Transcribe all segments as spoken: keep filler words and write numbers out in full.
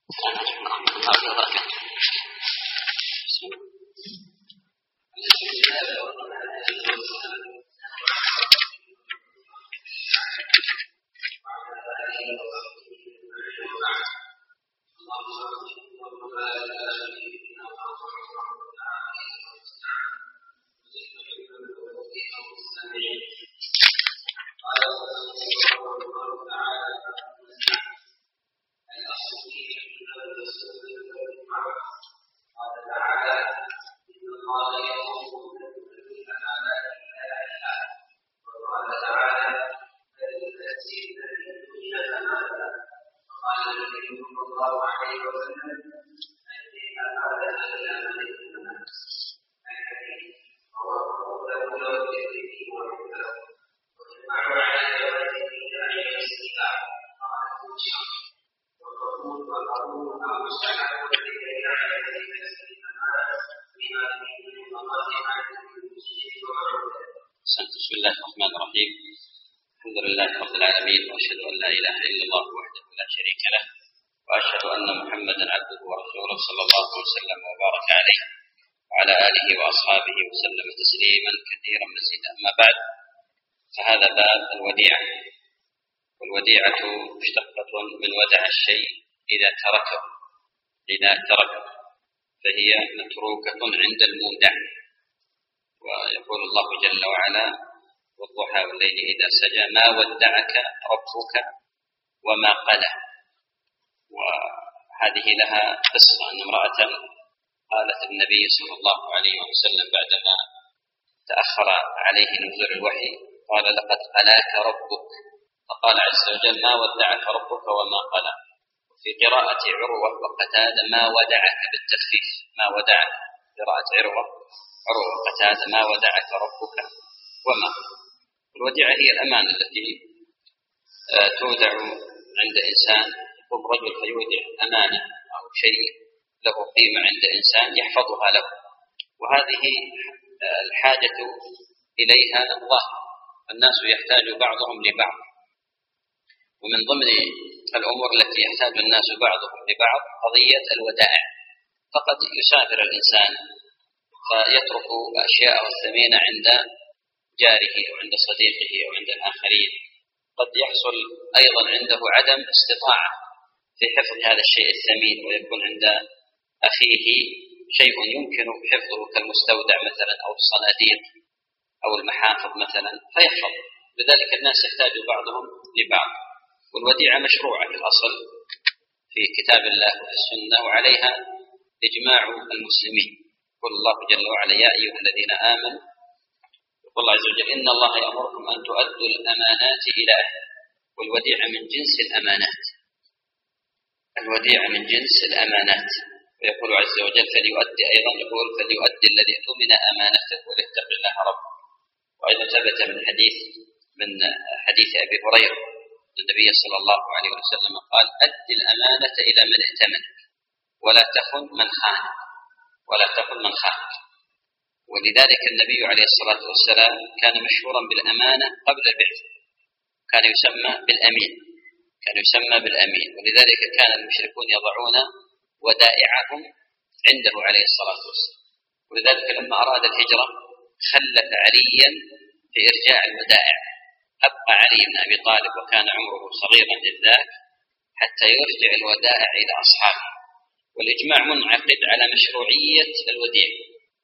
بسم الله الرحمن الرحيم. الحمد لله رب العالمين، وأشهد أن لا إله إلا الله وحده لا شريك له، وأشهد أن محمدا عبده ورسوله صلى الله وسلم وبارك عليه وعلى آله وأصحابه وسلم تسليما كثيرا مزيدا. أما بعد، فهذا باب الوديعة، والوديعة مشتقة من ودع الشيء إذا تركه إذا تركه فهي متروكة عند المودع. ويقول الله جل وعلا: والضحى والليل إذا سجى ما ودعك ربك وما قلى. وهذه لها قصة، أن امرأة قالت النبي صلى الله عليه وسلم بعدما تأخر عليه نزول الوحي، قال: لقد قلاك ربك. فقال عز وجل: ما ودعك ربك وما قلى. في قراءة عروة وقتادة: ما ودعك بالتخفيف، ما ودعك. قراءة عروة عروة وقتادة: ما ودعك ربك وما. الوديعة هي الأمانة التي تودع عند إنسان. يقوم رجل فيودع أمانة أو شيء له قيمة عند إنسان يحفظها له، وهذه الحاجة إليها ظاهر، الناس يحتاج بعضهم لبعض. ومن ضمن الأمور التي يحتاج الناس بعضهم لبعض قضية الودائع. فقد يسافر الإنسان فيترك أشياء الثمينة عند جاره أو عند صديقه أو عند الآخرين. قد يحصل أيضا عنده عدم استطاعة في حفظ هذا الشيء الثمين، ويكون عند أخيه شيء يمكن حفظه كالمستودع مثلا أو الصناديق أو المحافظ مثلا فيحفظ. لذلك الناس يحتاج بعضهم لبعض. والوديعة مشروعة في الأصل في كتاب الله وفي السنة، وعليها إجماع المسلمين. يقول الله جل وعلا: يا أيها الذين آمنوا، يقول الله عز وجل: إن الله يأمركم أن تؤدوا الأمانات إلى أهلها. والوديعة من جنس الأمانات، الوديعة من جنس الأمانات. ويقول عز وجل: فليؤدي، أيضا يقول: فليؤدي الذي اؤتمن أمانته وليتق الله ربه. وأيضا ثبت من حديث من حديث أبي هريرة النبي صلى الله عليه وسلم قال: أد الأمانة إلى من ائتمنك ولا تخن من خانك ولا تخن من خانك. ولذلك النبي عليه الصلاة والسلام كان مشهورا بالأمانة قبل البعثة، كان يسمى بالأمين، كان يسمى بالأمين. ولذلك كان المشركون يضعون ودائعهم عنده عليه الصلاة والسلام. ولذلك لما أراد الهجرة خلف عليا في إرجاع الودائع، أبقى علي بن أبي طالب وكان عمره صغيرا لذاك حتى يرجع الودائع إلى أصحابه. والإجماع منعقد على مشروعية الوديعة،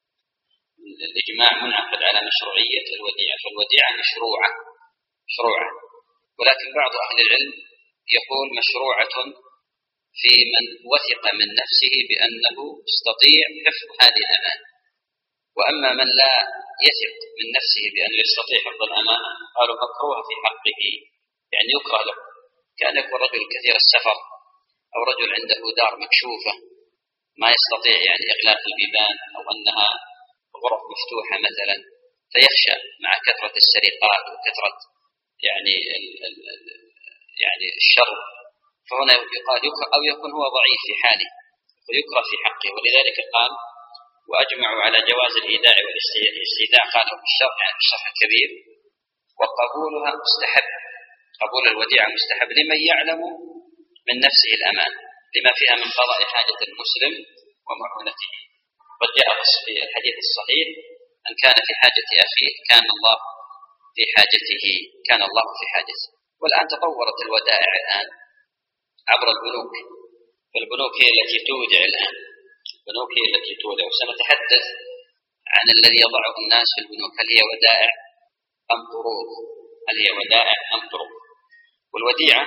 الإجماع منعقد على مشروعية الوديعة. فالوديعة مشروعة مشروعة ولكن بعض أهل العلم يقول مشروعة في من وثق من نفسه بأنه يستطيع حفظ هذه الأمانة. وأما من لا يثق من نفسه بأنه يستطيع حفظ الأمانة قالوا مكروه في حقه، يعني يكره له. كان يكون رجل كثير السفر أو رجل عنده دار مكشوفة ما يستطيع يعني إغلاق البيبان، أو أنها غرف مفتوحة مثلا، فيخشى مع كثرة السرقات وكثرة يعني ال ال يعني الشر، فهنا يقال يكره، أو يكون هو ضعيف في حاله ويكره في حقه. ولذلك قال: وأجمعوا على جواز الإيداع والاستيداع، قالوا في الشرح يعني الشرح الكبير، وقبولها مستحب. قبول الوديعة مستحب لمن يعلم من نفسه الأمان، لما فيها من قضاء حاجة المسلم ومعونته. قد جاء في الحديث الصحيح: أن كان في حاجة أخيه كان الله في حاجته، كان الله في حاجته. والآن تطورت الودائع الآن عبر البنوك، فالبنوك هي التي تودع الآن، البنوك هي التي تودع. وسنتحدث عن الذي يضعه الناس في البنوك، هل هي ودائع أم قروض؟ هل هي ودائع أم قروض؟ والوديعة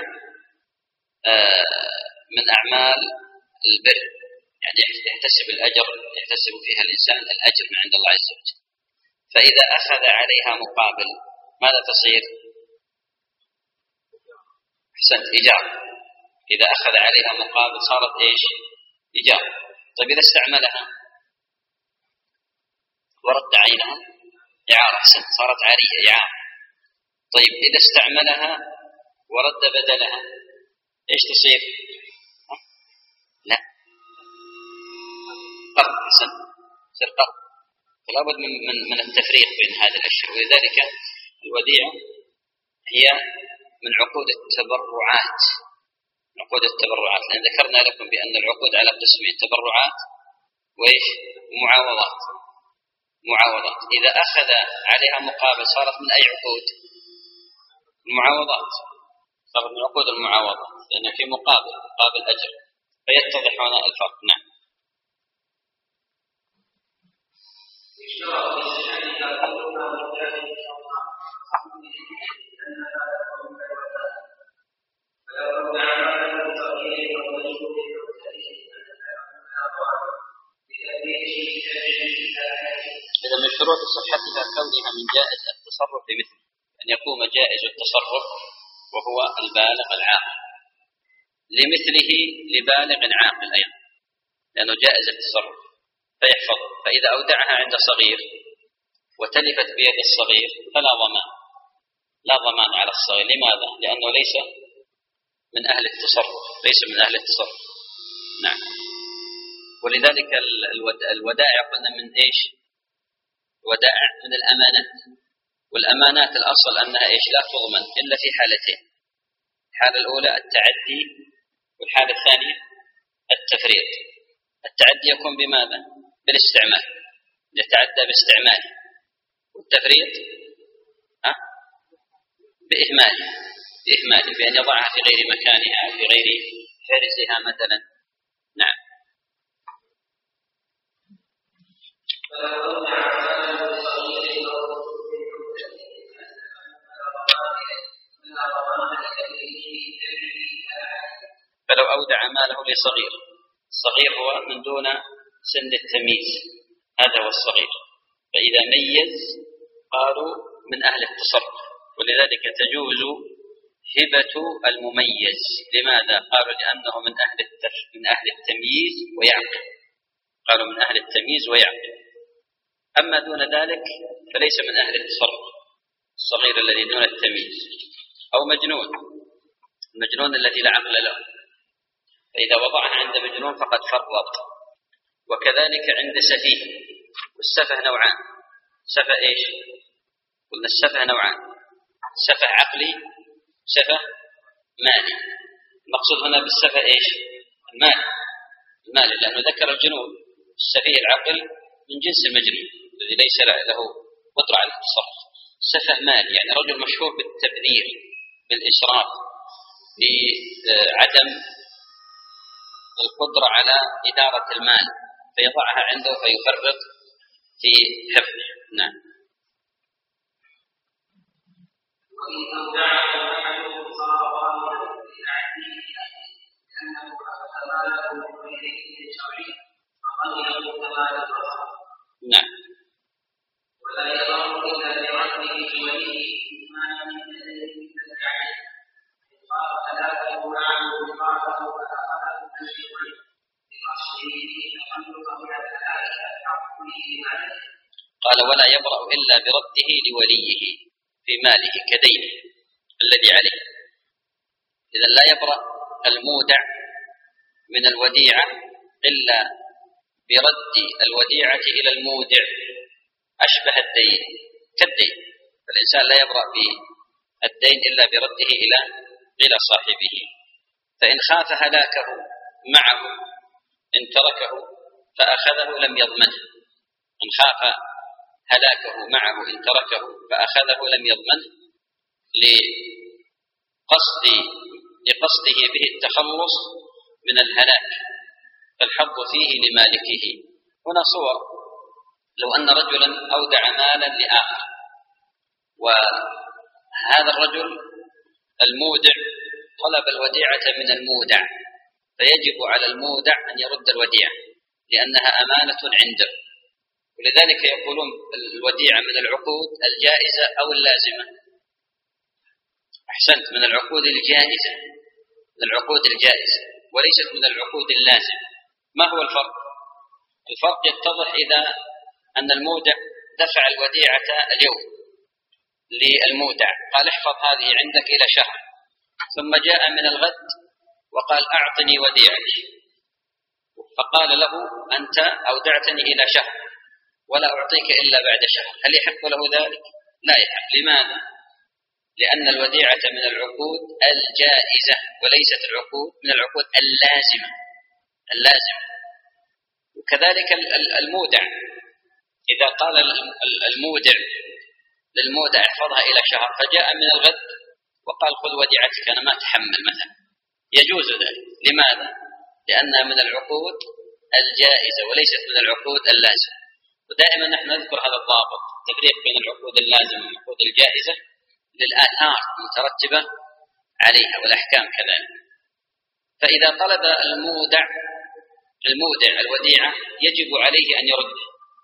من أعمال البر، يعني يحتسب الأجر، يحتسب فيها الإنسان الأجر من عند الله عز وجل. فإذا أخذ عليها مقابل ماذا تصير؟ أحسنت، إيجار. إذا أخذ عليها مقابل صارت إيش؟ إيجار. طيب إذا استعملها ورد عينها إعارة، أحسنت، صارت عارية، إعارة. طيب إذا استعملها ورد بدلها إيش تصير؟ لا، قرض، أحسنت، تصير قرض. فلا بد من, من, من التفريق بين هذه الأشياء. ولذلك الوديعة هي من عقود التبرعات، عقود التبرعات، لأن ذكرنا لكم بأن العقود على قسمين: تبرعات وإيش؟ ومعاوضات. معاوضات إذا أخذ عليها مقابل صارت من أي عقود؟ المعاوضات، صارت من عقود المعاوضات، لأن في مقابل، مقابل أجر. فيتضح هنا الفرق. نعم. إذا من شروط صحتها كونها من جائز التصرف بمثله، أن يقوم جائز التصرف وهو البالغ العاقل لمثله، لبالغ عاقل أيضا، لأنه جائز التصرف فيحفظ. فإذا أودعها عند صغير وتلفت بيد الصغير فلا ضمان، لا ضمان على الصغير. لماذا؟ لأنه ليس من أهل التصرف، ليس من أهل التصرف. نعم. ولذلك الودائع قلنا من إيش؟ ودائع من الأمانات، والأمانات الأصل أنها إيش؟ لا تضمن إلا في حالتين: الحالة الأولى التعدي، والحالة الثانية التفريط. التعدي يكون بماذا؟ بالاستعمال، يتعدى باستعماله، والتفريط ها؟ بإهماله، بإهماله بأن يضعها في غير مكانها أو في غير حرزها مثلا. نعم. فلو أودع ماله لصغير، الصغير هو من دون سن التمييز، هذا هو الصغير. فإذا ميز قالوا من أهل التصرف، ولذلك تجوز هبة المميز. لماذا؟ قالوا لأنه من أهل من أهل التمييز ويعقل، قالوا من أهل التمييز ويعقل. أما دون ذلك فليس من أهل التصرف، الصغير الذي دون التمييز. أو مجنون، المجنون الذي لا عقل له، فإذا وضعها عند مجنون فقد فرط. وكذلك عند سفيه، والسفه نوعان: سفه إيش؟ قلنا السفه نوعان: سفه عقلي، سفه مالي. المقصود هنا بالسفه إيش؟ المال، المال، لأنه ذكر الجنون. السفيه العقل من جنس المجنون الذي ليس له قدرة على التصرف. سفه مالي يعني رجل مشهور بالتبذير، بالإسراف، بعدم القدرة على إدارة المال، فيضعها عنده فيفرط في حفظه. نعم. نعم. ولا يضر إلا برده وليه ما من ذلك التعليم قال ثلاثة معه قاله فأخذ التشريع بأصله تخلق من الثلاثة الحق ماله. قال ولا يبرأ إلا برده لوليه في ماله كدينه الذي عليه. إذا لا يبرأ المودع من الوديعة إلا برد الوديعة إلى المودع، أشبه الدين كالدين. فالإنسان لا يبرأ بالدين إلا برده إلى إلى صاحبه. فإن خاف هلاكه معه إن تركه فأخذه لم يضمنه، إن خاف هلاكه معه إن تركه فأخذه لم يضمنه لقصد لقصده به التخلص من الهلاك، فالحظ فيه لمالكه. هنا صور: لو أن رجلا أودع مالا لآخر، وهذا الرجل المودع طلب الوديعة من المودع، فيجب على المودع أن يرد الوديعة لأنها أمانة عنده. ولذلك يقولون الوديعة من العقود الجائزة أو اللازمة. أحسنت، من العقود الجائزة، من العقود الجائزة وليست من العقود اللازمة. ما هو الفرق؟ الفرق يتضح إذا أن المودع دفع الوديعة اليوم للمودع، قال احفظ هذه عندك إلى شهر، ثم جاء من الغد وقال أعطني وديعتي، فقال له أنت أودعتني إلى شهر ولا أعطيك إلا بعد شهر، هل يحق له ذلك؟ لا يحق. لماذا؟ لأن الوديعة من العقود الجائزة وليست العقود من العقود اللازمة اللازمة. وكذلك المودع، إذا قال المودع للمودع احفظها إلى شهر، فجاء من الغد وقال خذ وديعتك أنا ما أتحمل مثلا، يجوز ذلك. لماذا؟ لأنها من العقود الجائزة وليست من العقود اللازمة. ودائما نحن نذكر هذا الضابط، التفريق بين العقود اللازمة والعقود الجائزة للآثار المترتبة عليها والأحكام كذلك. فإذا طلب المودع المودع الوديعة يجب عليه أن يرد.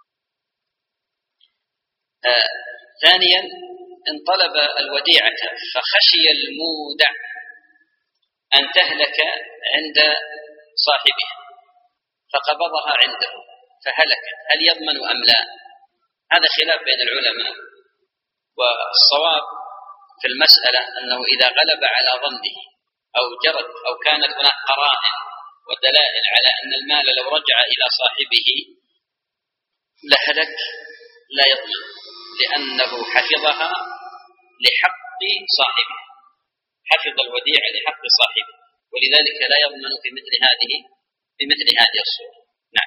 آه ثانيا، إن طلب الوديعة فخشي المودع أن تهلك عند صاحبها فقبضها عنده فهلكت، هل يضمن أم لا؟ هذا خلاف بين العلماء، والصواب في المسألة أنه إذا غلب على ظنه أو جرت أو كانت هناك قرائن ودلائل على أن المال لو رجع إلى صاحبه لهلك لا يضمن، لأنه حفظها لحق صاحبه، حفظ الوديعة لحق صاحبه، ولذلك لا يضمن في مثل هذه في مثل هذه الصورة. نعم.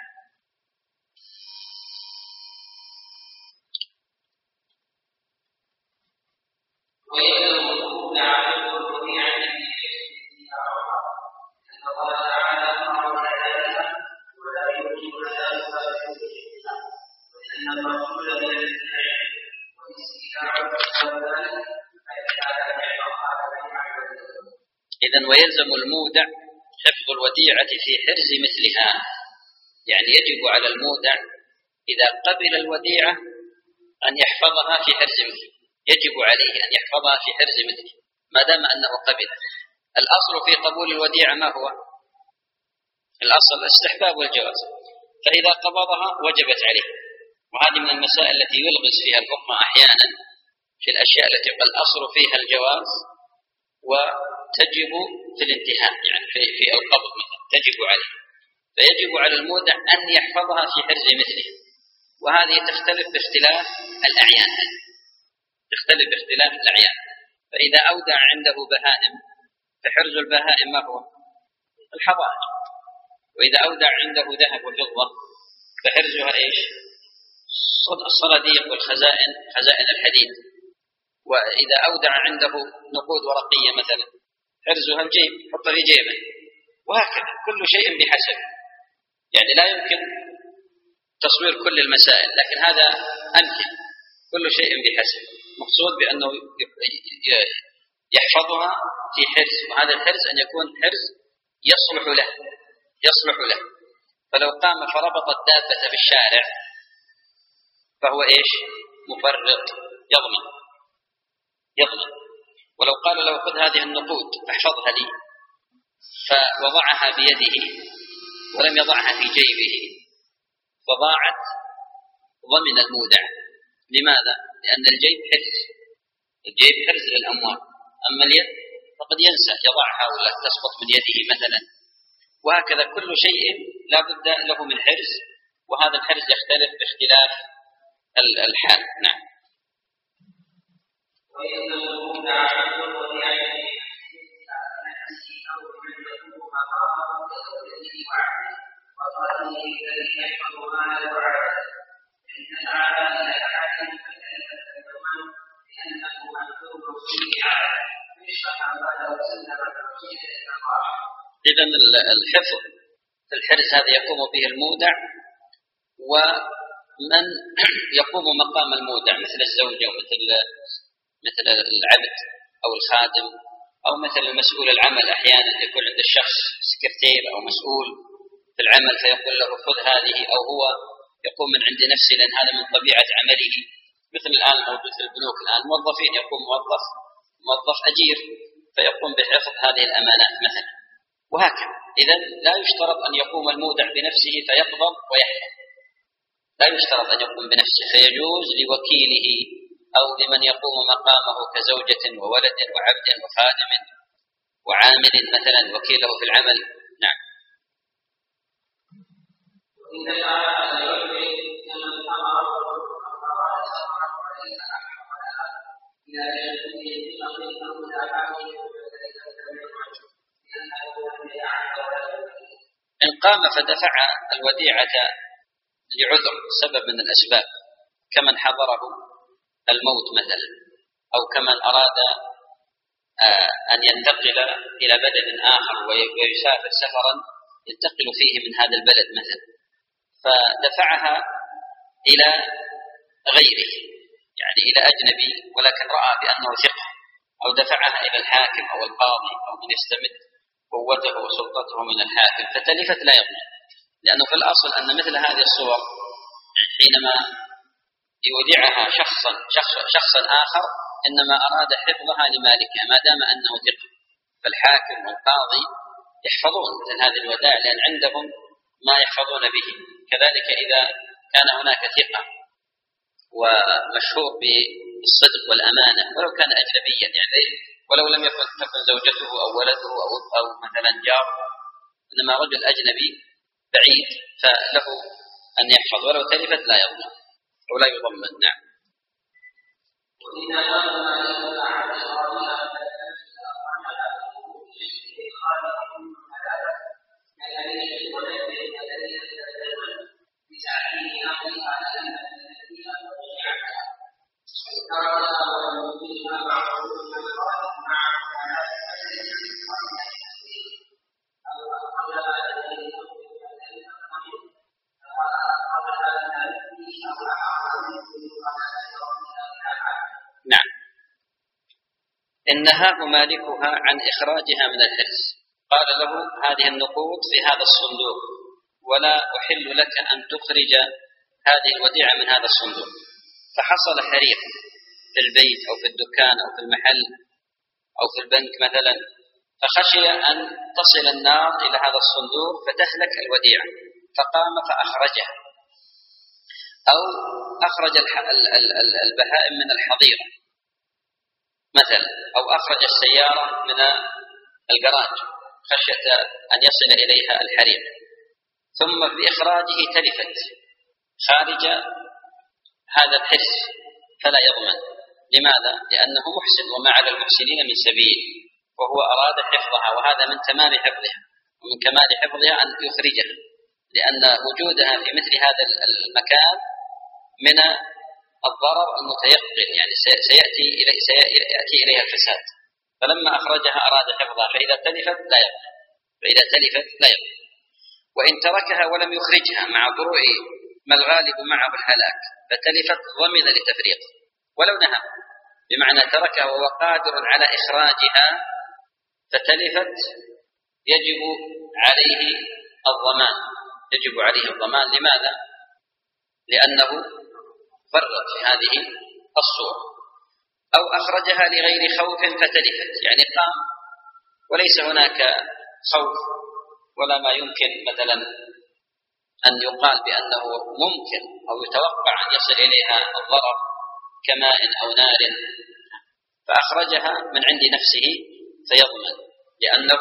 إذن ويلزم المودع حفظ الوديعة في حرز مثلها، يعني يجب على المودع إذا قبل الوديعة أن يحفظها في حرز مثله، يجب عليه أن يحفظها في حرز مثله ما دام أنه قبل. الأصل في قبول الوديعة ما هو؟ الأصل الاستحباب والجواز، فإذا قبضها وجبت عليه. وهذه من المسائل التي يلغز فيها الأمة أحيانا في الأشياء التي الأصل فيها الجواز وتجب في الانتهاء، يعني في, في القبض مثلا تجب عليه، فيجب على المودع أن يحفظها في حرز مثله. وهذه تختلف باختلاف الأعيان، تختلف باختلاف الأعيان. فإذا أودع عنده بهائم فحرز البهائم ما هو؟ الحظائر. وإذا أودع عنده ذهب وفضة فحرزها إيش؟ الصناديق والخزائن، خزائن الحديد. وإذا أودع عنده نقود ورقية مثلا حرزها الجيب، حط في جيبه. وهكذا كل شيء بحسب، يعني لا يمكن تصوير كل المسائل، لكن هذا أمثل، كل شيء بحسب. مقصود بأنه يحفظها في حرز، وهذا الحرز أن يكون حرز يصلح له يصلح له فلو قام فربط الدابة بالشارع فهو إيش؟ مفرط، يضمن يضمن. ولو قال له خذ هذه النقود فاحفظها لي فوضعها بيده ولم يضعها في جيبه فضاعت، ضمن المودع. لماذا؟ لأن الجيب حرز، الجيب حرز للأموال، أما اليد فقد ينسى يضعها ولا تسقط من يده مثلا. وهكذا كل شيء لا بد له من حرز، وهذا الحرز يختلف باختلاف الحال. نعم. وإن المودع إذن الحفظ في الحرز هذا يقوم به المودع ومن يقوم مقام المودع مثل الزوجة ومثل مثل العبد أو الخادم أو مثل المسؤول العمل. أحيانا يكون عند الشخص سكرتير أو مسؤول في العمل فيقول له خذ هذه، أو هو يقوم من عند نفسه لأن هذا من طبيعة عمله. مثل الآن موجود في البنوك الآن موظفين، يقوم موظف موظف أجير فيقوم بحفظ هذه الأمانات مثلا، وهكذا. إذن لا يشترط أن يقوم المودع بنفسه فيقبض ويحفظ، لا يشترط أن يقوم بنفسه، فيجوز لوكيله أو لمن يقوم مقامه كزوجة وولد وعبد وخادم وعامل مثلا وكيله في العمل. نعم. إن قام فدفع الوديعة لعذر سبب من الأسباب كمن حضره الموت مثلا، أو كمن أراد أن ينتقل إلى بلد آخر ويسافر سفرا ينتقل فيه من هذا البلد مثلا، فدفعها إلى غيره يعني إلى أجنبي ولكن رأى بأنه ثقة، أو دفعها إلى الحاكم أو القاضي أو من يستمد قوته وسلطته من الحاكم فتلفت لا يضمن، لأنه في الأصل أن مثل هذه الصور حينما يودعها شخصا شخص شخصا آخر إنما أراد حفظها لمالكها ما دام أنه ثقة، فالحاكم والقاضي يحفظون مثل هذه الودائع لأن عندهم ما يحفظون به. كذلك إذا كان هناك ثقة ومشهور بالصدق والأمانة ولو كان أجنبيا يعني ولو لم يكن تكن زوجته أو ولده أو, أو مثلا جاره، إنما رجل أجنبي بعيد فله أن يحفظ ولو تلفت لا يضمن ولا يضمن. نعم. نعم. إن نهاه مالكها عن إخراجها من الحرز، قال له هذه النقود في هذا الصندوق ولا أحل لك أن تخرج هذه الوديعة من هذا الصندوق، فحصل حريق في البيت أو في الدكان أو في المحل أو في البنك مثلا، فخشي أن تصل النار إلى هذا الصندوق فتهلك الوديعة فقام فأخرجها، أو أخرج البهائم من الحظيرة مثلا، أو أخرج السيارة من الجراج خشية أن يصل إليها الحريق، ثم بإخراجه تلفت خارج هذا الحرز فلا يضمن. لماذا؟ لأنه محسن وما على المحسنين من سبيل، وهو أراد حفظها وهذا من تمام حفظها ومن كمال حفظها أن يخرجها، لأن وجودها في مثل هذا المكان من الضرر المتيقن يعني سيأتي إليه سيأتي إليها الفساد، فلما أخرجها أراد حفظها فإذا تلفت لا يضمن فإذا تلفت لا يضمن. وإن تركها ولم يخرجها مع ضروع ما الغالب معه الهلاك فتلفت ضمن لتفريط ولو نهى، بمعنى تركها وهو قادر على إخراجها فتلفت يجب عليه الضمان يجب عليه الضمان. لماذا؟ لأنه فرط في هذه الصورة. أو أخرجها لغير خوف فتلفت، يعني قام وليس هناك خوف ولا ما يمكن مثلا أن يقال بأنه ممكن أو يتوقع أن يصل إليها الضرر كماء أو نار، فأخرجها من عند نفسه فيضمن لأنه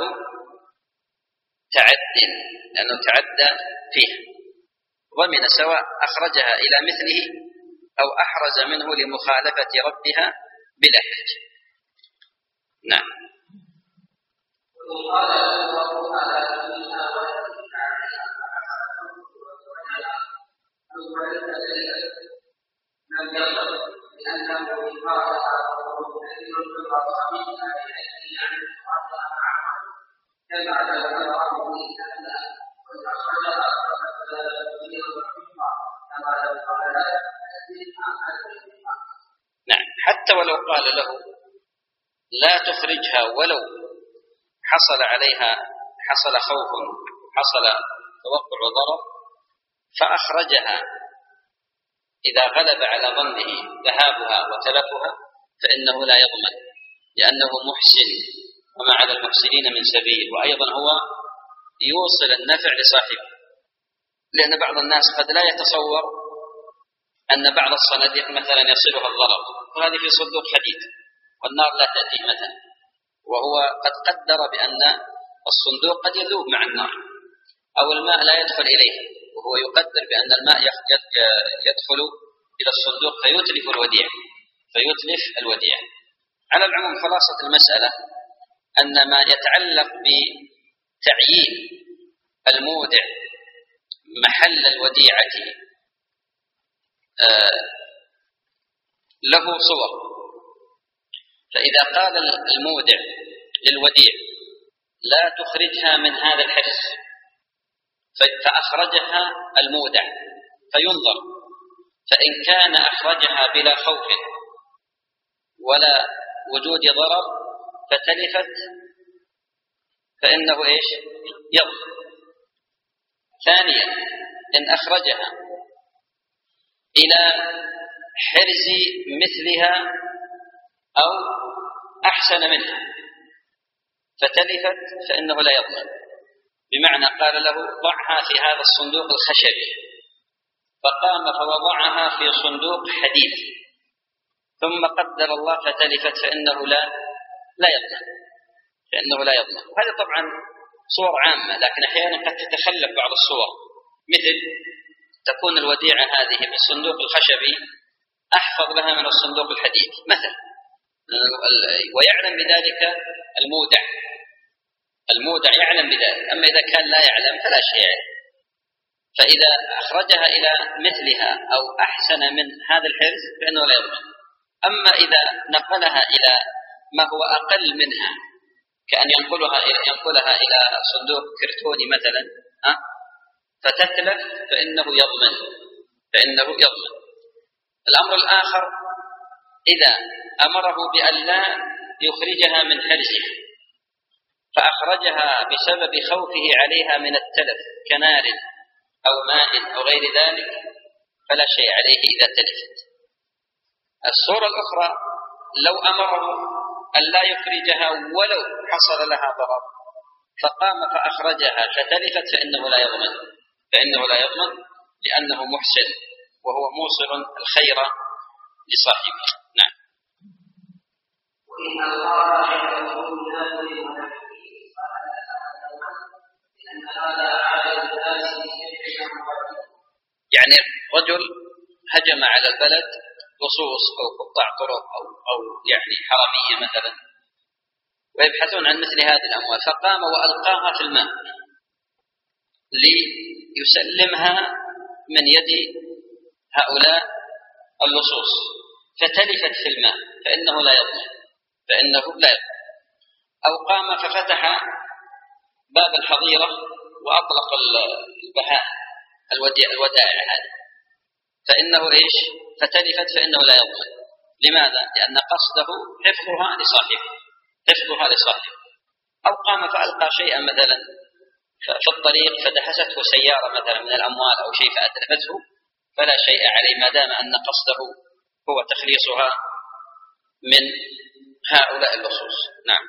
تعد لأنه تعدى فيها، ضمن سواء أخرجها إلى مثله أو أحرز منه لمخالفة ربها بلا حرج. نعم. نعم، حتى ولو قال له لا تخرجها ولو حصل عليها حصل خوف حصل توقع ضرر فأخرجها إذا غلب على ظنه ذهابها وتلفها فإنه لا يضمن، لأنه محسن وما على المحسنين من سبيل، وأيضا هو يوصل النفع لصاحبه، لأن بعض الناس قد لا يتصور أن بعض الصناديق مثلا يصلها الضرر، وهذه في صندوق حديد والنار لا تأتي مثلا، وهو قد قدر بأن الصندوق قد يذوب مع النار أو الماء لا يدخل إليه، وهو يقدر بأن الماء يدخل إلى الصندوق فيتلف الوديع فيتلف الوديع. على العموم خلاصة المسألة أن ما يتعلق بتعيين المودع محل الوديعة له صور. فإذا قال المودع للوديع لا تخرجها من هذا الحرز فأخرجها المودع فينظر، فإن كان أخرجها بلا خوف ولا وجود ضرر فتلفت فإنه إيش؟ يضمن. ثانيا إن أخرجها إلى حرز مثلها أو أحسن منها فتلفت فإنه لا يضمن، بمعنى قال له ضعها في هذا الصندوق الخشبي فقام فوضعها في صندوق حديد ثم قدر الله فتلفت فإنه لا لا يضمن فإنه لا يضمن. وهذا طبعا صور عامة، لكن أحيانا قد تتخلف بعض الصور، مثل تكون الوديعة هذه في الصندوق الخشبي أحفظ لها من الصندوق الحديد مثلا، ويعلم بذلك المودع المودع يعلم بذلك. أما إذا كان لا يعلم فلا شيء عليه، فإذا أخرجها إلى مثلها أو أحسن من هذا الحرز فإنه لا يضمن. أما إذا نقلها إلى ما هو أقل منها كأن ينقلها ينقلها إلى صندوق كرتوني مثلا أه؟ فتتلف فإنه يضمن فإنه يضمن. الأمر الآخر إذا أمره بأن لا يخرجها من حرزها فأخرجها بسبب خوفه عليها من التلف كنار أو ماء أو غير ذلك فلا شيء عليه إذا تلفت. الصورة الأخرى لو أمره أن لا يخرجها ولو حصل لها ضرر فقام فأخرجها فتلفت فإنه لا يضمن فإنه لا يضمن لأنه محسن وهو موصل الخير لصاحبه. نعم. وإن الله يقول لأن هذا عدد الناس يعني رجل هجم على البلد لصوص أو قطاع طرق أو أو يعني حرامية مثلا ويبحثون عن مثل هذه الأموال، فقام وألقاها في الماء ليسلمها من يد هؤلاء اللصوص فتلفت في الماء فإنه لا يضمن فإنه لا يضمن. أو قام ففتح باب الحظيرة وأطلق البهاء الودائع هذه فإنه إيش؟ فتلفت فإنه لا يضمن. لماذا؟ لأن قصده حفظها لصاحبه حفظها لصاحبه. أو قام فألقى شيئا مثلا في الطريق فدحسته سيارة مثلا من الأموال أو شيء فأتلفته فلا شيء عليه ما دام أن قصده هو تخليصها من هؤلاء اللصوص. نعم.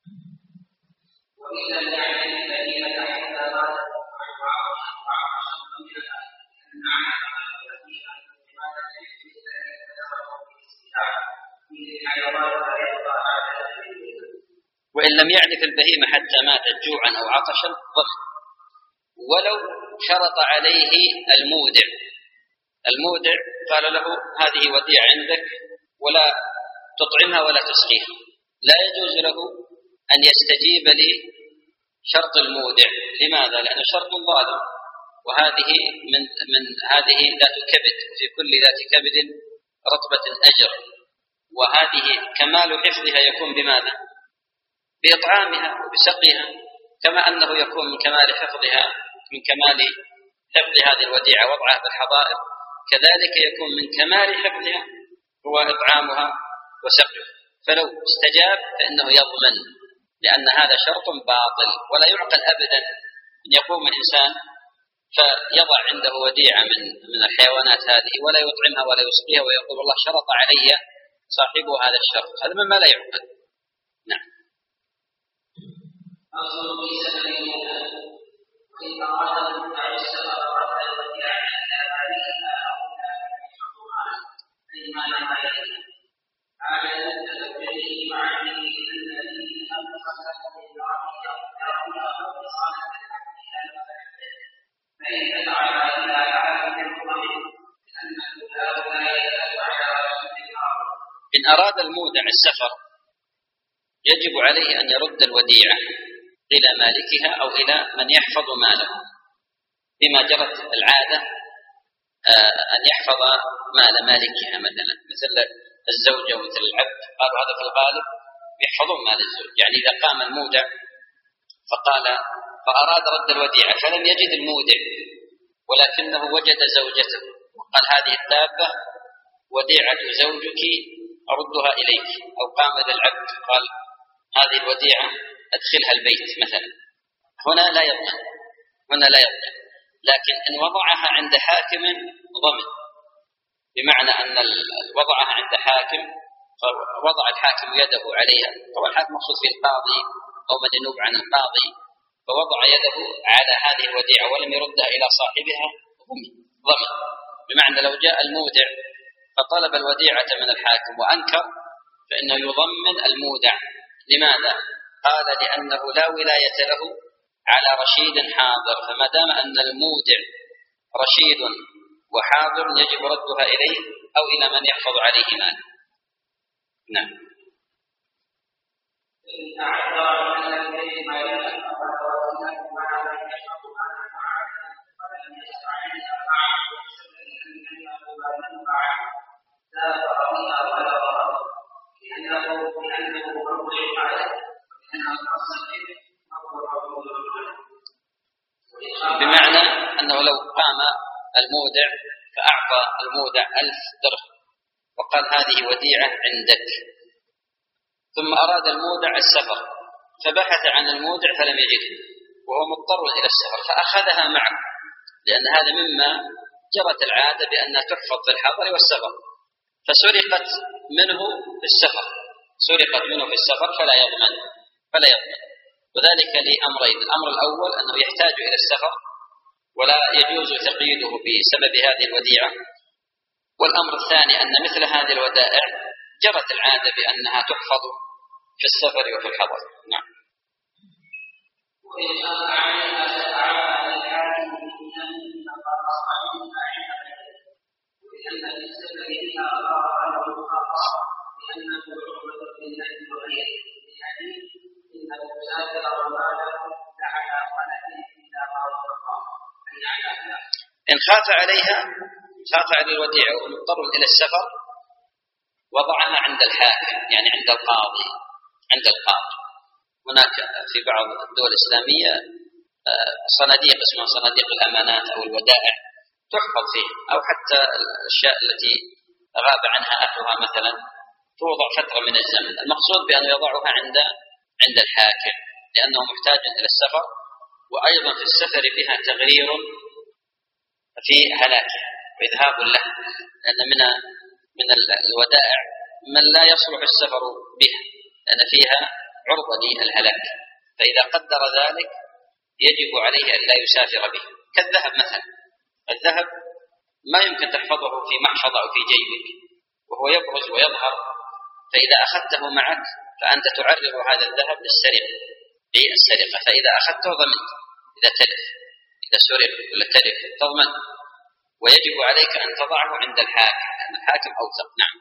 وإن لم يعرف البهيمة حتى ماتت جوعا أو عطشا ضمن، ولو شرط عليه المودع المودع قال له هذه وديعة عندك ولا تطعمها ولا تسقيها، لا يجوز له أن يستجيب شرط المودع. لماذا؟ لأنه شرط ظالم، وهذه من من هذه ذات كبد، وفي كل ذات كبد رطبة أجر، وهذه كمال حفظها يكون بماذا؟ بإطعامها وبسقيها، كما أنه يكون من كمال حفظها من كمال حفظ هذه الوديعة وضعها بالحظائر، كذلك يكون من كمال حفظها هو إطعامها وسقيها. فلو استجاب فإنه يضمن، لأن هذا شرط باطل. ولا يعقل أبدا أن يقوم إنسان فيضع عنده وديعة من من الحيوانات هذه ولا يطعمها ولا يسقيها ويقول والله شرط علي صاحبه هذا الشرط، هذا مما لا يعقل. نعم. أصل في سبب المولى وإن أراد المدع السبب رد الوديعة إلى مالكها أو إلى من يحفظها مما لم عليه على التوجيه مع علمه الذي أنفق من العربية أو العربية أو إصالة الحق إلى المتحدث، فإن فعل إلى عالم الرحم لأنه لا ولاية على رسول الأرض. إن أراد المودع السفر يجب عليه أن يرد الوديعة إلى مالكها أو إلى من يحفظ ماله، بما جرت العادة أن يحفظ مال مالكها، مثلا مثل الزوجة ومثل العبد، قالوا هذا في الغالب يحفظون مال الزوج. يعني إذا قام المودع فقال فأراد رد الوديعة فلم يجد المودع ولكنه وجد زوجته وقال هذه الدابة وديعة زوجك أردها إليك، أو قام للعبد قال هذه الوديعة أدخلها البيت مثلا، هنا لا يضمن، هنا لا يضمن. لكن إن وضعها عند حاكم ضمن، بمعنى أن وضعها عند حاكم وضع الحاكم يده عليها، طبعا الحاكم مقصود في القاضي أو من ينوب عن القاضي، فوضع يده على هذه الوديعة ولم يردها إلى صاحبها ضمن. بمعنى لو جاء المودع فطلب الوديعة من الحاكم وأنكر فإنه يضمن المودع. لماذا؟ قال لأنه لا ولاية له على رشيد حاضر، فما دام أن المودع رشيد وحاضر يجب ردها إليه أو إلى من يحفظ عليه ماله. نعم. بمعنى أنه لو قام المودع فأعطى المودع ألف درهم وقال هذه وديعة عندك، ثم أراد المودع السفر فبحث عن المودع فلم يجده وهو مضطر إلى السفر فأخذها معه، لأن هذا مما جرت العادة بأنها تحفظ في الحضر والسفر، فسرقت منه في السفر سرقت منه في السفر فلا يضمن فلا يضمن وذلك لأمرين: الأمر الأول أنه يحتاج إلى السفر ولا يجوز تقييده بسبب هذه الوديعة، والأمر الثاني أن مثل هذه الودائع جرت العادة بأنها تحفظ في السفر وفي الحضر. نعم. إن خاف عليها خاف على الوديعة ومضطر إلى السفر وضعها عند الحاكم، يعني عند القاضي عند القاضي هناك في بعض الدول الإسلامية صناديق اسمها صناديق الأمانات أو الودائع تحفظ فيه، أو حتى الأشياء التي غاب عنها أهلها مثلا توضع فترة من الزمن. المقصود بأن يضعها عند عند الحاكم لأنه محتاج إلى السفر، وأيضا في السفر فيها تغرير في هلاكه وإذهاب له، لأن من من الودائع من لا يصلح السفر بها لأن فيها عرضة للهلاك، فإذا قدر ذلك يجب عليه أن لا يسافر به. كالذهب مثلا، الذهب ما يمكن تحفظه في محفظة أو في جيبك وهو يبرز ويظهر، فإذا أخذته معك فأنت تعرض هذا الذهب للسرقة للسرقة فإذا أخذته ضمنت، إذا تلف إذا سرق ولا تلف تضمن، ويجب عليك أن تضعه عند الحاكم لأن الحاكم أوثق. نعم.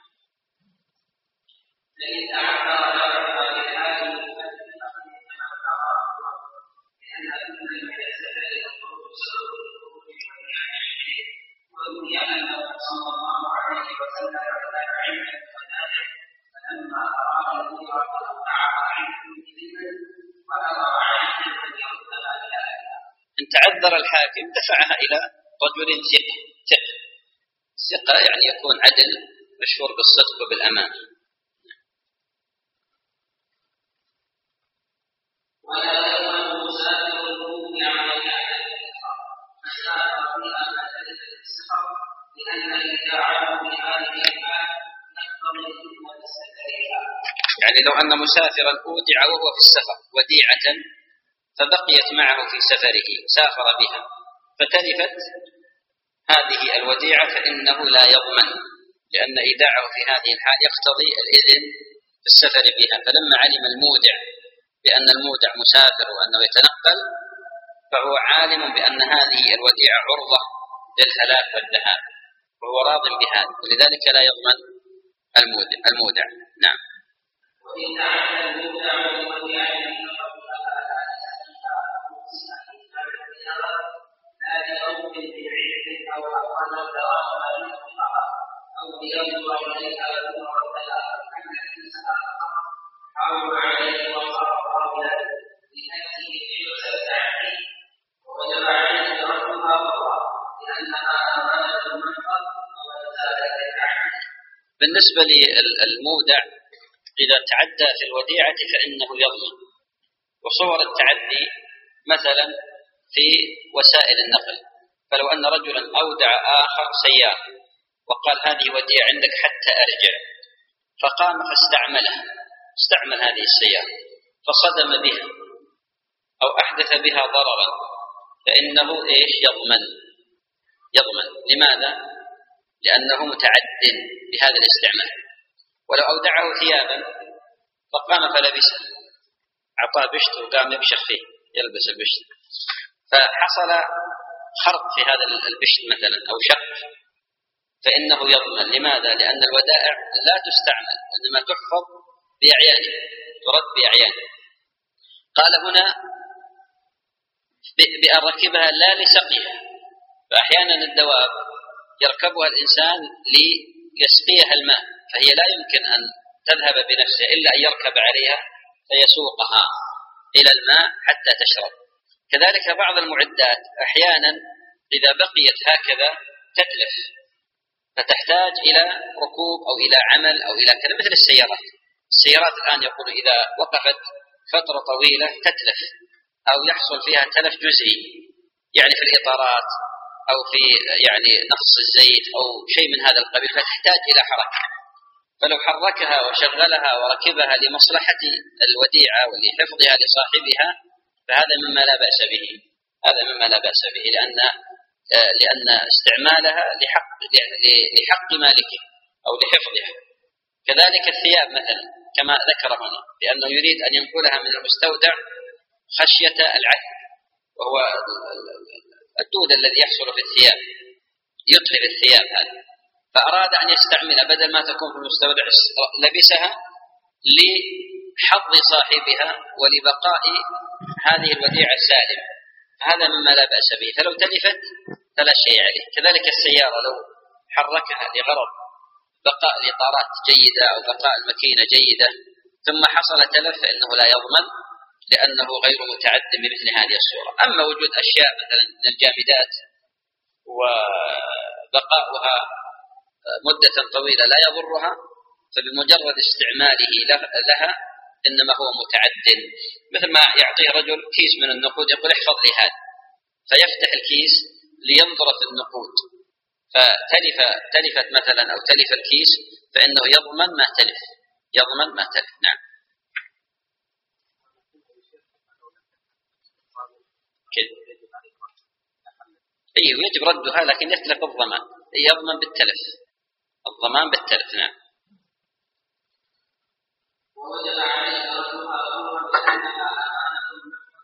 وروي أنه صلى الله عليه وسلم كان عند الودائع فلما أراد الهجرة أوقعها عند مسلم وأمر عليه أن يردها إلى أهلها. إن تعذر الحاكم دفعها إلى رجل ثقة ثقة ثقة يعني يكون عدل مشهور بالصدق وبالأمان. ولا يقبل مسافر الوضوء على أهل السفر فسافر بها مسألة السفر لأن إيداعه بهذه الحال يقتضي خدمة سفرها. يعني لو أن مسافرا أودع وهو في السفر وديعة فبقيت معه في سفره سافر بها فتلفت هذه الوديعة فإنه لا يضمن، لأن إيداعه في هذه الحال يقتضي الإذن في السفر بها. فلما علم المودع بأن المودع مسافر وأنه يتنقل فهو عالم بأن هذه الوديعة عرضة للهلاك والذهاب وهو راض بهذا، ولذلك لا يضمن المودع, المودع. نعم. وإن تعالى المودع والوديعة لا لأوف بعلم أو أخذ الدراسة للفقهاء أو لينظر إليها ثم ردها أن الإنسان حرم عليه وصار قابلا لنفسه حرص التعليم ووجب عليه ردها وهو لأنها أمانة المنفر ووسائل التعليم. بالنسبة للمودع إذا تعدى في الوديعة فإنه يضمن. وصور التعدي مثلا في وسائل النقل، فلو أن رجلا أودع آخر سيارة وقال هذه وديعة عندك حتى أرجع، فقام فاستعملها استعمل هذه السيارة فصدم بها أو أحدث بها ضررا فإنه إيش يضمن يضمن لماذا؟ لأنه متعد بهذا الاستعمال. ولو أودعه ثيابا فقام فلبسه أعطاه بشت وقام يبشخ فيه يلبس البشت فحصل خرق في هذا البشت مثلا أو شق فإنه يضمن. لماذا؟ لأن الودائع لا تستعمل إنما تحفظ بأعيانه ترد بأعيانه. قال هنا بأن ركبها لا لسقيها، فأحيانا الدواب يركبها الإنسان ليسقيها الماء فهي لا يمكن أن تذهب بنفسها إلا أن يركب عليها فيسوقها إلى الماء حتى تشرب. كذلك بعض المعدات أحيانا إذا بقيت هكذا تتلف فتحتاج إلى ركوب أو إلى عمل أو إلى كذا، مثل السيارات. السيارات الآن يقول إذا وقفت فترة طويلة تتلف أو يحصل فيها تلف جزئي يعني في الإطارات أو في يعني نقص الزيت أو شيء من هذا القبيل فتحتاج إلى حركة، فلو حركها وشغلها وركبها لمصلحة الوديعة ولحفظها لصاحبها فهذا مما لا بأس به هذا مما لا بأس به لأن لأن استعمالها لحق لحق مالكه أو لحفظها. كذلك الثياب مثلا كما ذكر هنا لأنه يريد أن ينقلها من المستودع خشية العثر وهو الدود الذي يحصل في الثياب يطلب الثياب هذه، فأراد أن يستعملها بدل ما تكون في المستودع لبسها لحظ صاحبها ولبقاء هذه الوديعة السالمة، هذا مما لا بأس به. فلو تلفت فلا شيء عليه. كذلك السيارة لو حركها لغرض بقاء الإطارات جيدة أو بقاء الماكينة جيدة ثم حصل تلف فإنه لا يضمن لأنه غير متعد بمثل هذه الصورة. أما وجود أشياء مثلا من الجامدات وبقاؤها مدة طويلة لا يضرها فبمجرد استعماله لها إنما هو متعد، مثل ما يعطيه رجل كيس من النقود يقول احفظ لي هذا فيفتح الكيس لينظر في النقود فتلف تلفت مثلا أو تلف الكيس فإنه يضمن ما تلف يضمن ما تلف. نعم كده. أيه يجب ردها لكن يتلف الضمان يضمن بالتلف الضمان بالتلف. نعم. ووجب عليه ردها لأنها أمانة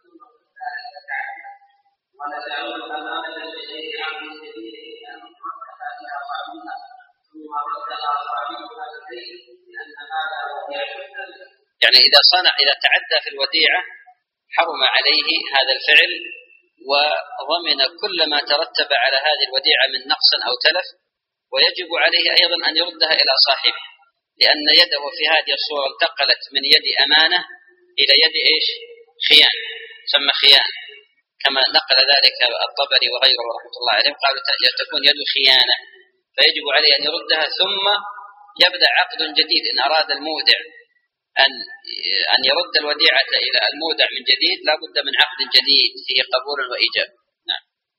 ونجعل الأمانة لغير عبد سبيله أن ردها إلى صاحبها ثم ردها صاحبها إليه لأن هذا وديعة الثالث. يعني إذا صنع إذا تعدى في الوديعة حرم عليه هذا الفعل وضمن كل ما ترتب على هذه الوديعة من نقص أو تلف، ويجب عليه أيضا أن يردها إلى صاحبه، لأن يده في هذه الصورة انتقلت من يد أمانة إلى يد إيش؟ خيانة، تسمى خيانة، كما نقل ذلك الطبري وغيره رحمة الله عليه، قالوا تكون يد خيانة، فيجب عليه أن يردها ثم يبدأ عقد جديد. إن أراد المودع أن أن يرد الوديعة إلى المودع من جديد لا بد من عقد جديد فيه قبول وإيجاب. نعم.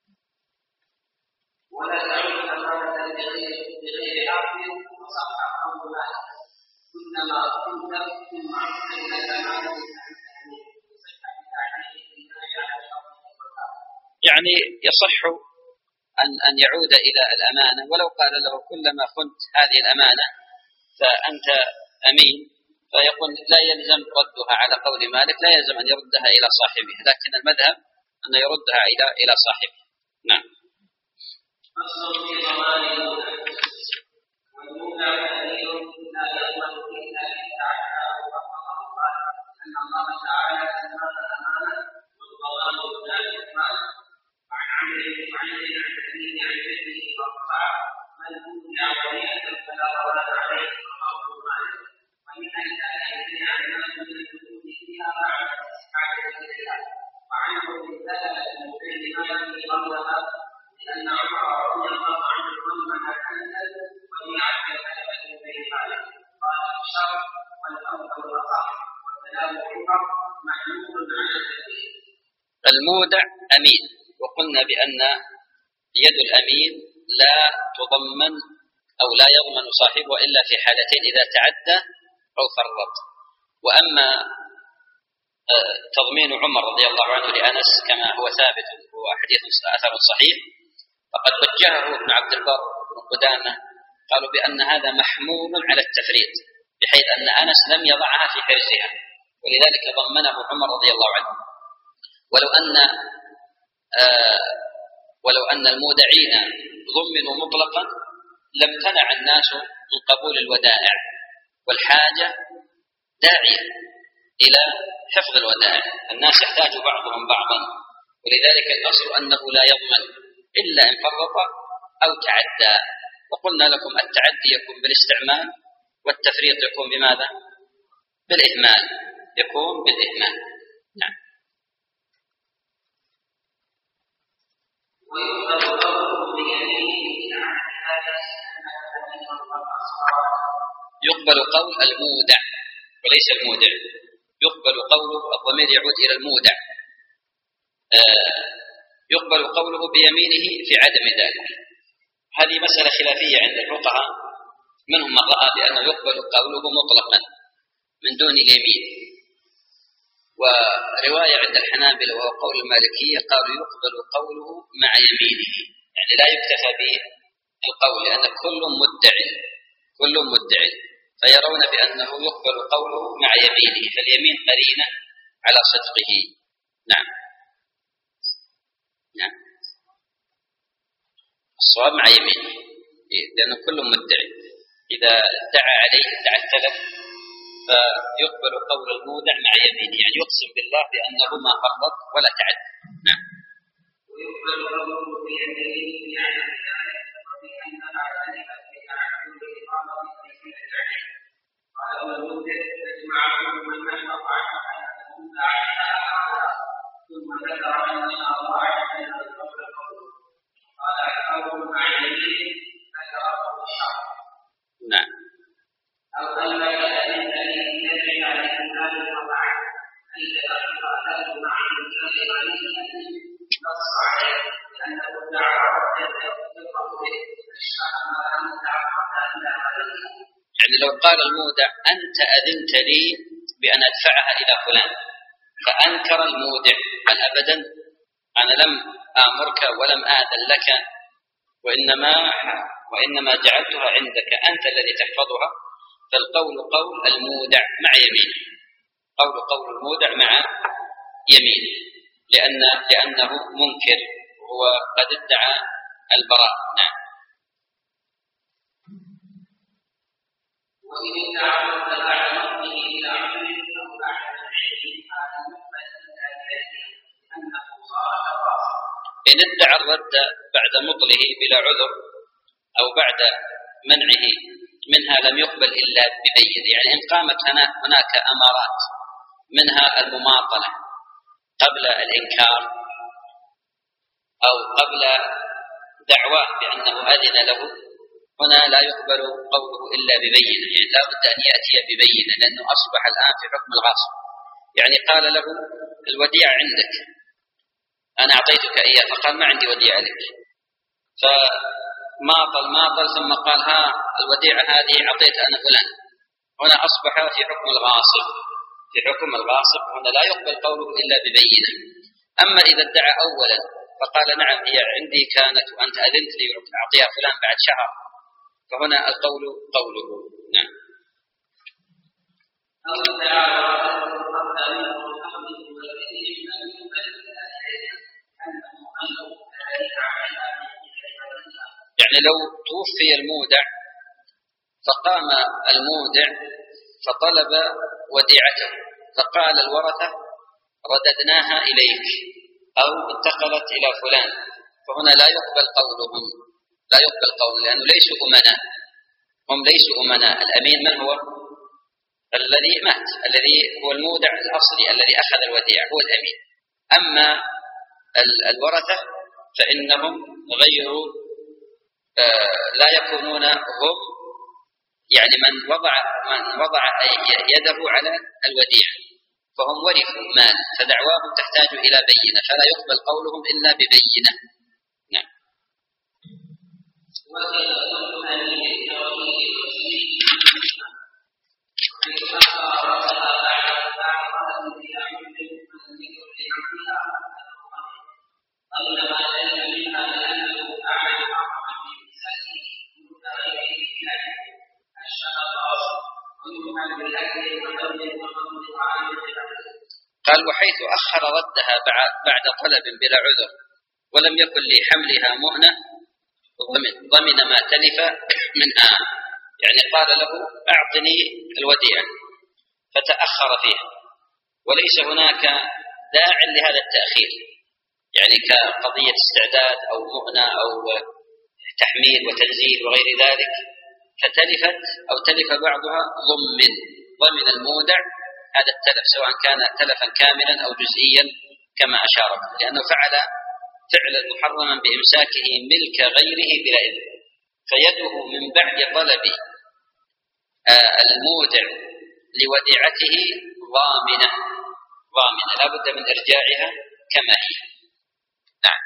ولا تعود أمانة بغير عقد وصح أمرها، إنما كنت ثم عقد إلى الأمانة يعني يصح أن أن يعود إلى الأمانة، ولو قال له كلما خنت هذه الأمانة فأنت أمين، فيقول لا يلزم ردها على قول مالك، لا يلزم أن يردها إلى صاحبه، لكن المذهب أن يردها إلى إلى صاحبه. نعم. أصل في ضمان المولى، والمولى كثير لا يضمن إلا إن تعالى وفقه الله أن الله تعالى سماه أمانة، والضمان لا يضمن. وعن عمرو بن سعيد عن أبيه عن جده مرفوعا: من أودع ولية فلا ضمان عليه، رواه مالك. ومن الآية يمنع الناس من الدخول فيها بعد استحالة إليها. وعنه من ذلك من بين ماله ضمنها، لأن عمر رضي الله عنه ضمن أنزل وديعة كتبت من بين ماله. قال الشرع والأول والأصح وكلام عمر محمول على التكليف. المودع أمين، وقلنا بأن يد الأمين لا تضمن أو لا يضمن صاحبه إلا في حالتين: إذا تعدى أو فرط. وأما تضمين عمر رضي الله عنه لأنس كما هو ثابت هو حديث أثر صحيح، فقد وجهه ابن عبد البر وابن قدامة، قالوا بأن هذا محمول على التفريط، بحيث أن أنس لم يضعها في حرزها، ولذلك ضمنه عمر رضي الله عنه. ولو أن آه ولو أن المودعين ضمنوا مطلقا لامتنع الناس من قبول الودائع، والحاجة داعية إلى حفظ الودائع، الناس يحتاج بعضهم بعضا، ولذلك الأصل أنه لا يضمن إلا إن فرط أو تعدى. وقلنا لكم التعدي يكون بالاستعمال، والتفريط يكون بماذا؟ بالإهمال، يكون بالإهمال. نعم. يقبل قول المودع وليس المودع، يقبل قوله، الضمير يعود إلى المودع، آه يقبل قوله بيمينه في عدم ذلك. هذه مسألة خلافية عند الفقهاء، منهم من رأى بأنه يقبل قوله مطلقا من دون اليمين، ورواية عند الحنابلة وهو قول المالكية قالوا يقبل قوله مع يمينه، يعني لا يكتفى بالقول لأن كل مدعي كل مدعي فيرون بأنه يقبل قوله مع يمينه، فاليمين قرينة على صدقه. نعم. نعم. الصواب مع يمينه، لأن كل مدعي إذا ادعى عليه ادعى التلف فيقبل قول المودع مع يمينه، يعني يقسم بالله بأنه ما فرط ولا تعد. نعم. ويقبل قوله بيمينه يعني بأن مع ذلك في تعدد الإقامة في الجميع. قال المودع تجمع من نحن عنه ثم ذكر أنها ضاعت من القول القول. قال القول مع يمينه ذكره الشرع. نعم. أو أنك أذنت لي يجب على الإنسان وضعه أي تفعله مع الإنسان عليه نص عليه لأنه دعا ربك يطلق به الشرع ما أن تعرض إلى عليه. يعني لو قال المودع أنت أذنت لي بأن أدفعها إلى فلان، فأنكر المودع قال أبدا أنا لم آمرك ولم آذن لك، وإنما وإنما جعلتها عندك أنت الذي تحفظها، فالقول قول المودع مع يمينه، قول قول المودع مع يمينه، لأن لأنه منكر وهو قد ادعى البراء. نعم. وإن تعرض بعد موته إلى عمر أو بعد العلم قال المقبل إلى ذلك أنه إن ادعى الرد بعد مطله بلا عذر أو بعد منعه منها لم يقبل إلا ببين، يعني إن قامت هناك أمارات منها المماطلة قبل الإنكار أو قبل دعواه بأنه أذن له، هنا لا يقبل قوله إلا ببين، يعني لا بد أن يأتي ببين، لأنه أصبح الآن في حكم الغاصب. يعني قال له الوديعة عندك، أنا أعطيتك إياه، فقال ما عندي وديعة لك، فماطل ماطل ثم قال ها الوديعة هذه أعطيتها أنا فلان، هنا أصبح في حكم الغاصب، في حكم الغاصب هنا لا يقبل قوله إلا ببينة. أما إذا ادعى أولا فقال نعم هي عندي كانت وأنت أذنت لي أعطيها فلان بعد شهر، فهنا القول قوله. نعم. يعني لو توفي المودع فقام المودع فطلب وديعته فقال الورثة رددناها إليك أو انتقلت إلى فلان، فهنا لا يقبل قولهم، لا يقبل قول، لأنه ليسوا أمناء، هم ليسوا أمناء. الأمين من هو؟ الذي مات، الذي هو المودع الأصلي الذي أخذ الوديعة هو الأمين. أما الورثة فإنهم غير آه لا يكونون هم يعني من وضع من وضع يده على الوديعة، فهم ورثوا مال، فدعواهم تحتاج إلى بينة، فلا يقبل قولهم إلا ببينة. نعم. قال وحيث أخر ردها بعد طلب بلا عذر ولم يكن لحملها مؤنة ضمن ما تلف منها، يعني قال له أعطني الوديعة فتأخر فيها وليس هناك داع لهذا التأخير، يعني كقضية استعداد أو مؤنة أو تحميل وتنزيل وغير ذلك، فتلفت أو تلف بعضها ضمن ضمن المودع هذا التلف، سواء كان تلفا كاملا أو جزئيا كما أشار، لأنه فعل فعلا محرما بإمساكه ملك غيره بلا إذن، فيده من بعد طلب المودع لوديعته ضامنة ضامنة لا بد من إرجاعها كما هي. نعم.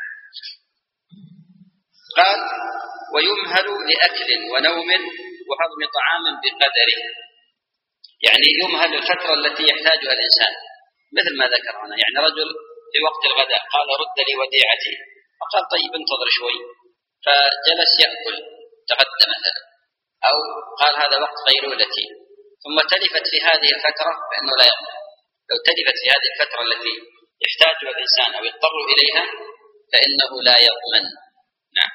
قال ويمهل لأكل ونوم وهضم طعام بقدره، يعني يمهل الفترة التي يحتاجها الإنسان، مثل ما ذكر هنا، يعني رجل في وقت الغداء قال رد لي وديعتي، فقال طيب انتظر شوي، فجلس يأكل تغدى مثلا، أو قال هذا وقت قيلولتي، ثم تلفت في هذه الفترة فإنه لا يضمن. لو تلفت في هذه الفترة التي يحتاجها الإنسان أو يضطر إليها فإنه لا يضمن. نعم.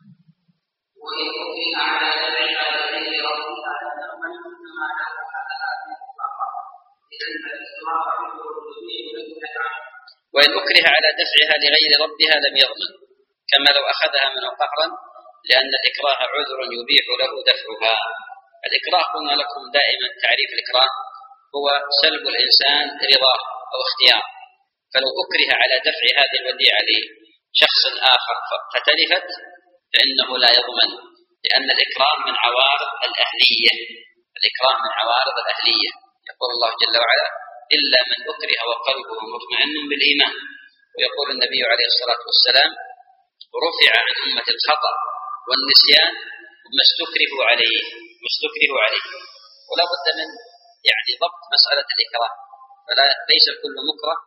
وإن أكره على دفعها لغير ربها لم يضمن، كما لو أخذها منه قهرا، لأن الإكراه عذر يبيح له دفعها. الإكراه قلنا لكم دائما تعريف الإكراه هو سلب الإنسان رضاه أو اختيار، فلو أكره على دفع هذه الوديعة لشخص آخر فتلفت فإنه لا يضمن، لأن الإكراه من عوارض الأهلية، الإكراه من عوارض الأهلية. يقول الله جل وعلا إلا من أكره وقلبه مطمئن بالإيمان، ويقول النبي عليه الصلاة والسلام رفع عن أمة الخطأ والنسيان ما استكرهوا عليه ما استكرهوا عليه ولا بد من يعني ضبط مسألة الإكراه، فلا ليس كل مكره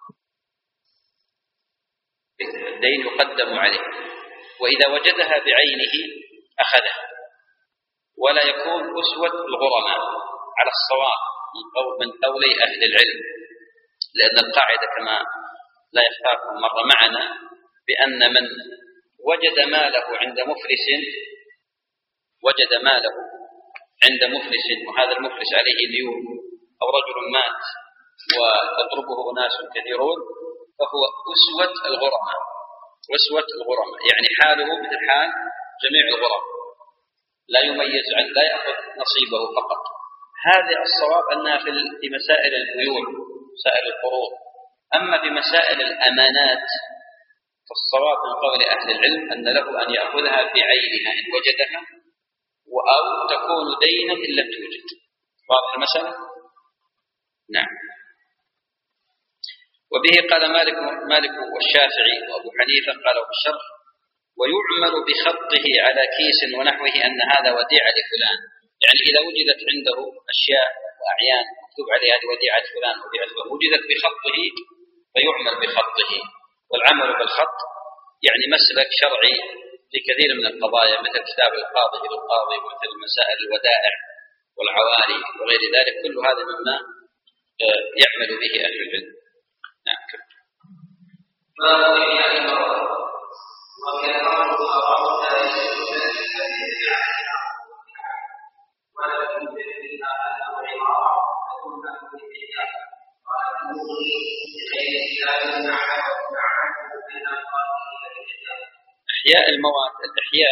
الدين يقدم عليه، وإذا وجدها بعينه أخذها، ولا يكون أسوة الغرماء على الصواب من قولي أهل العلم، لأن القاعدة كما لا يخفاكم مر معنا بأن من وجد ماله عند مفلس وجد ماله عند مفلس وهذا المفلس عليه ديون، أو رجل مات وتضربه ناس كثيرون، فهو أسوة الغرماء، أسوة الغرماء يعني حاله مثل حال جميع الغرماء، لا يميز عن لا يأخذ نصيبه فقط. هذا الصواب أنها في مسائل البيوع، مسائل القروض. أما في مسائل الأمانات فالصواب من قول أهل العلم أن له أن يأخذها بعينها إن وجدها، أو تكون دينا إن لم توجد. واضح المسألة؟ نعم. وبه قال مالك مالك والشافعي وأبو حنيفة قالوا في الشرح: ويعمل بخطه على كيس ونحوه أن هذا وديعة لفلان. يعني إذا وجدت عنده أشياء وأعيان مكتوب عليها هذه وديعة فلان وديعة فلان وجدت بخطه فيعمل بخطه. والعمل بالخط يعني مسلك شرعي في كثير من القضايا، مثل كتاب القاضي للقاضي، ومثل مسائل الودائع والعواري وغير ذلك، كل هذا مما يعمل به أهل العلم. نعم. إحياء الموات، الإحياء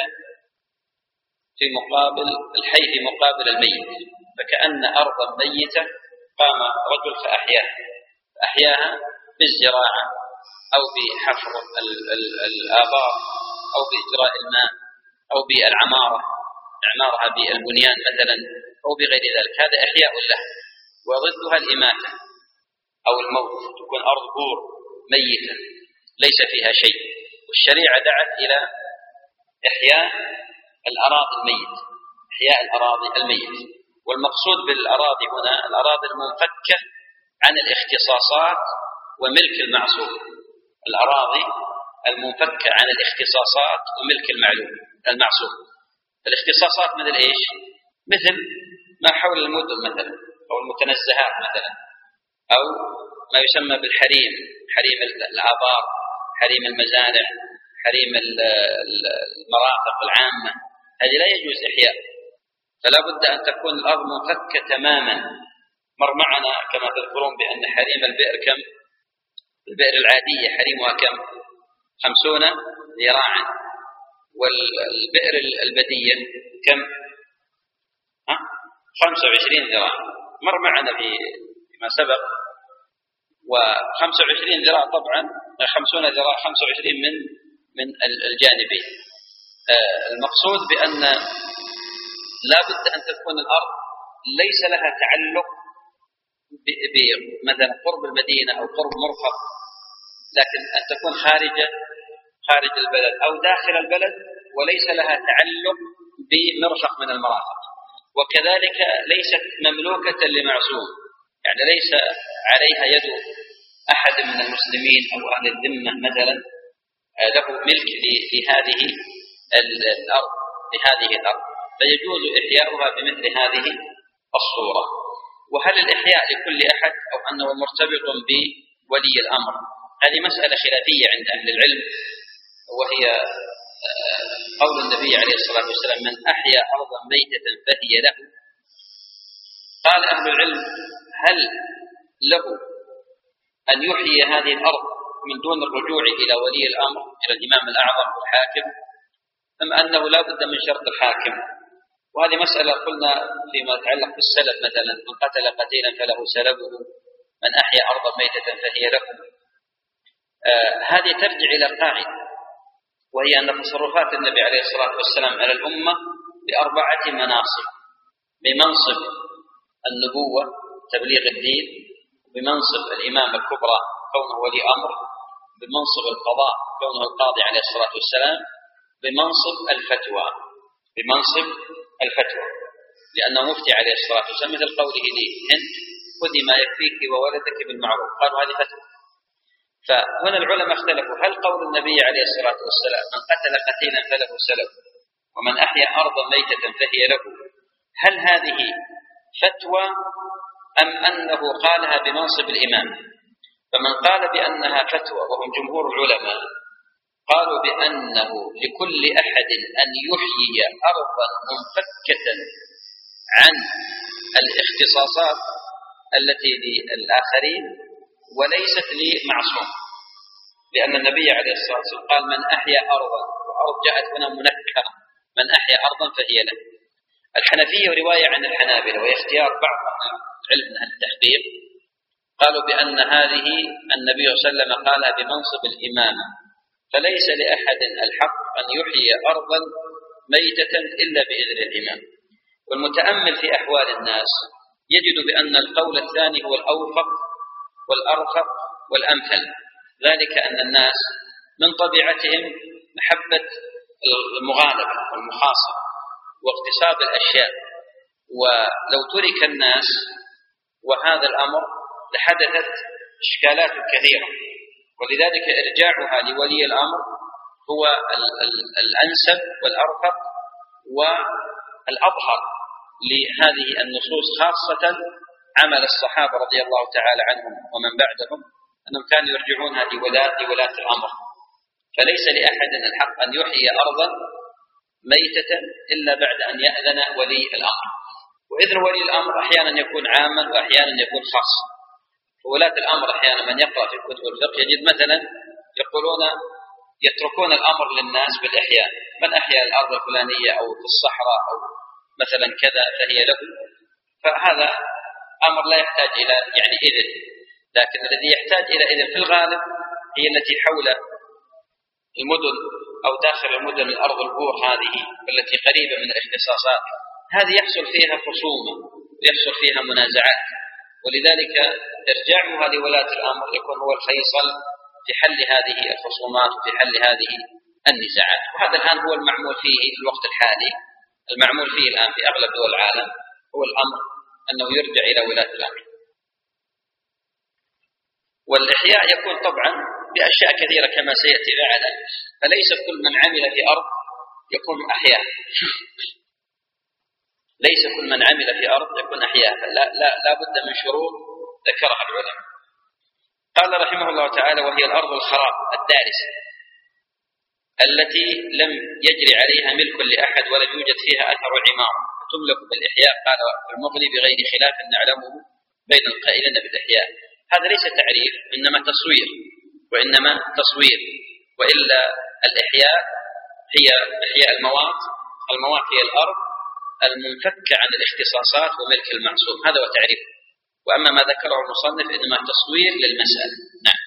في مقابل الحي في مقابل الميت، فكأن أرضا ميتة قام رجل فأحياها فأحياها بالزراعة أو بحفر الآبار أو بإجراء الماء أو بالعمارة، إعمارها بالبنيان مثلا أو بغير ذلك، هذا إحياء له. وضدها الإماتة أو الموت، تكون أرض بور ميتة ليس فيها شيء، والشريعة دعت إلى إحياء الأراضي الميت، إحياء الأراضي الميت. والمقصود بالأراضي هنا الأراضي المنفكة عن الاختصاصات وملك المعصوم، الأراضي المنفكة عن الاختصاصات وملك المعلوم المعصوم. الاختصاصات مثل إيش؟ مثل ما حول المدن مثلا، أو المتنزهات مثلا، أو ما يسمى بالحريم، حريم الآبار، حريم المزارع، حريم المرافق العامة، هذه لا يجوز إحياء. فلا بد أن تكون الأرض منفكة تماما. مر معنا كما تذكرون بأن حريم البئر كم؟ البئر العادية حريمها كم؟ خمسون ذراعا. والبئر البدية كم؟ ها؟ خمسة وعشرين ذراعا. مر معنا فيما سبق. وخمسة وعشرين ذراع طبعا خمسون ذراع خمسة وعشرين من من الجانبين. المقصود بأن لا بد أن تكون الأرض ليس لها تعلق بمثلا قرب المدينة أو قرب مرفق، لكن أن تكون خارجة خارج البلد أو داخل البلد، وليس لها تعلق بمرفق من المرافق. وكذلك ليست مملوكة لمعصوم، يعني ليس عليها يد أحد من المسلمين أو أهل الذمة مثلا له ملك لهذه الأرض لهذه الأرض، فيجوز إحياؤها بمثل هذه الصورة. وهل الإحياء لكل أحد أو أنه مرتبط بولي الأمر؟ هذه مسألة خلافية عند أهل العلم، وهي قول النبي عليه الصلاة والسلام: من أحيا أرضا ميتة فهي له. قال أهل العلم: هل له أن يحيي هذه الأرض من دون الرجوع إلى ولي الأمر، إلى الإمام الأعظم والحاكم، أم أنه لا بد من شرط الحاكم؟ وهذه مسألة قلنا فيما يتعلق بالسلب، مثلا من قتل قتيلا فله سلبه، من أحيا أرضا ميتة فهي له. آه هذه ترجع إلى قاعدة، وهي أن تصرفات النبي عليه الصلاة والسلام على الأمة بأربعة مناصب: بمنصب النبوة تبليغ الدين، بمنصب الإمامة الكبرى كونه ولي أمر، بمنصب القضاء كونه القاضي عليه الصلاة والسلام، بمنصب الفتوى بمنصب الفتوى لأنه مفتي عليه الصلاة والسلام، مثل قوله لي هند: خذي ما يكفيك وولدك بالمعروف. قالوا هذه فتوى. فهنا العلماء اختلفوا: هل قول النبي عليه الصلاة والسلام من قتل قتيلا فله سلب، ومن أحيا أرضا ميتة فهي له، هل هذه فتوى أم أنه قالها بمنصب الإمام؟ فمن قال بأنها فتوى وهم جمهور العلماء قالوا بأنه لكل أحد أن يحيي أرضا منفكة عن الاختصاصات التي للآخرين وليست لمعصوم. لأن النبي عليه الصلاة والسلام قال من أحيا أرضا، وأرض جاءت هنا منكرة، من أحيا أرضا فهي له. الحنفية رواية عن الحنابلة واختيار بعض العلم من التحقيق قالوا بأن هذه النبي صلى الله عليه وسلم قالها بمنصب الإمامة، فليس لأحد الحق أن يحيي أرضا ميتة إلا بإذن الإمام. والمتأمل في أحوال الناس يجد بأن القول الثاني هو الأوفق والأرفق والأمثل، ذلك أن الناس من طبيعتهم محبة المغالبة والمخاصمة واغتصاب الأشياء، ولو ترك الناس وهذا الأمر لحدثت إشكالات كثيرة، ولذلك إرجاعها لولي الأمر هو الأنسب والأرفق والأظهر لهذه النصوص، خاصة عمل الصحابة رضي الله تعالى عنهم ومن بعدهم أنهم كانوا يرجعونها لولاة الأمر. فليس لأحد الحق أن يحيي أرضا ميتة إلا بعد أن يأذن ولي الأمر، وإذن ولي الأمر أحيانا يكون عاما وأحيانا يكون خاصا. وولاة الأمر أحيانا من يقرأ في كتب الفقه يجد مثلا يقولون يتركون الأمر للناس بالإحياء، من أحيا الأرض الفلانية أو في الصحراء أو مثلا كذا فهي له، فهذا أمر لا يحتاج إلى يعني إذن. لكن الذي يحتاج إلى إذن في الغالب هي التي حول المدن أو داخل المدن الأرض البور هذه التي قريبة من الاختصاصات، هذه يحصل فيها خصومة ويحصل فيها منازعات، ولذلك إرجاعها لولاة الأمر يكون هو الفيصل في حل هذه الخصومات وفي حل هذه النزاعات. وهذا الآن هو المعمول فيه في الوقت الحالي، المعمول فيه الآن في أغلب دول العالم هو الأمر أنه يرجع إلى ولاة الأمر. والإحياء يكون طبعا بأشياء كثيرة كما سيأتي معنا، فليس كل من عمل في أرض يكون أحياء، ليس كل من عمل في أرض يكون أحياء، لا, لا, لا بد من شروط ذكرها العلماء. قال رحمه الله تعالى: وهي الأرض الخراب الدارسة التي لم يجري عليها ملك لأحد ولم يوجد فيها أثر عمارة، تملك بالإحياء. قال المغني: بغير خلاف نعلمه بين القائلين بالإحياء. هذا ليس تعريف، إنما تصوير، وإنما تصوير، وإلا الإحياء هي إحياء الموات، الموات هي الأرض المنفكة عن الاختصاصات وملك المعصوم، هذا هو تعريفه. وأما ما ذكره المصنف إنما تصوير للمسألة. نعم.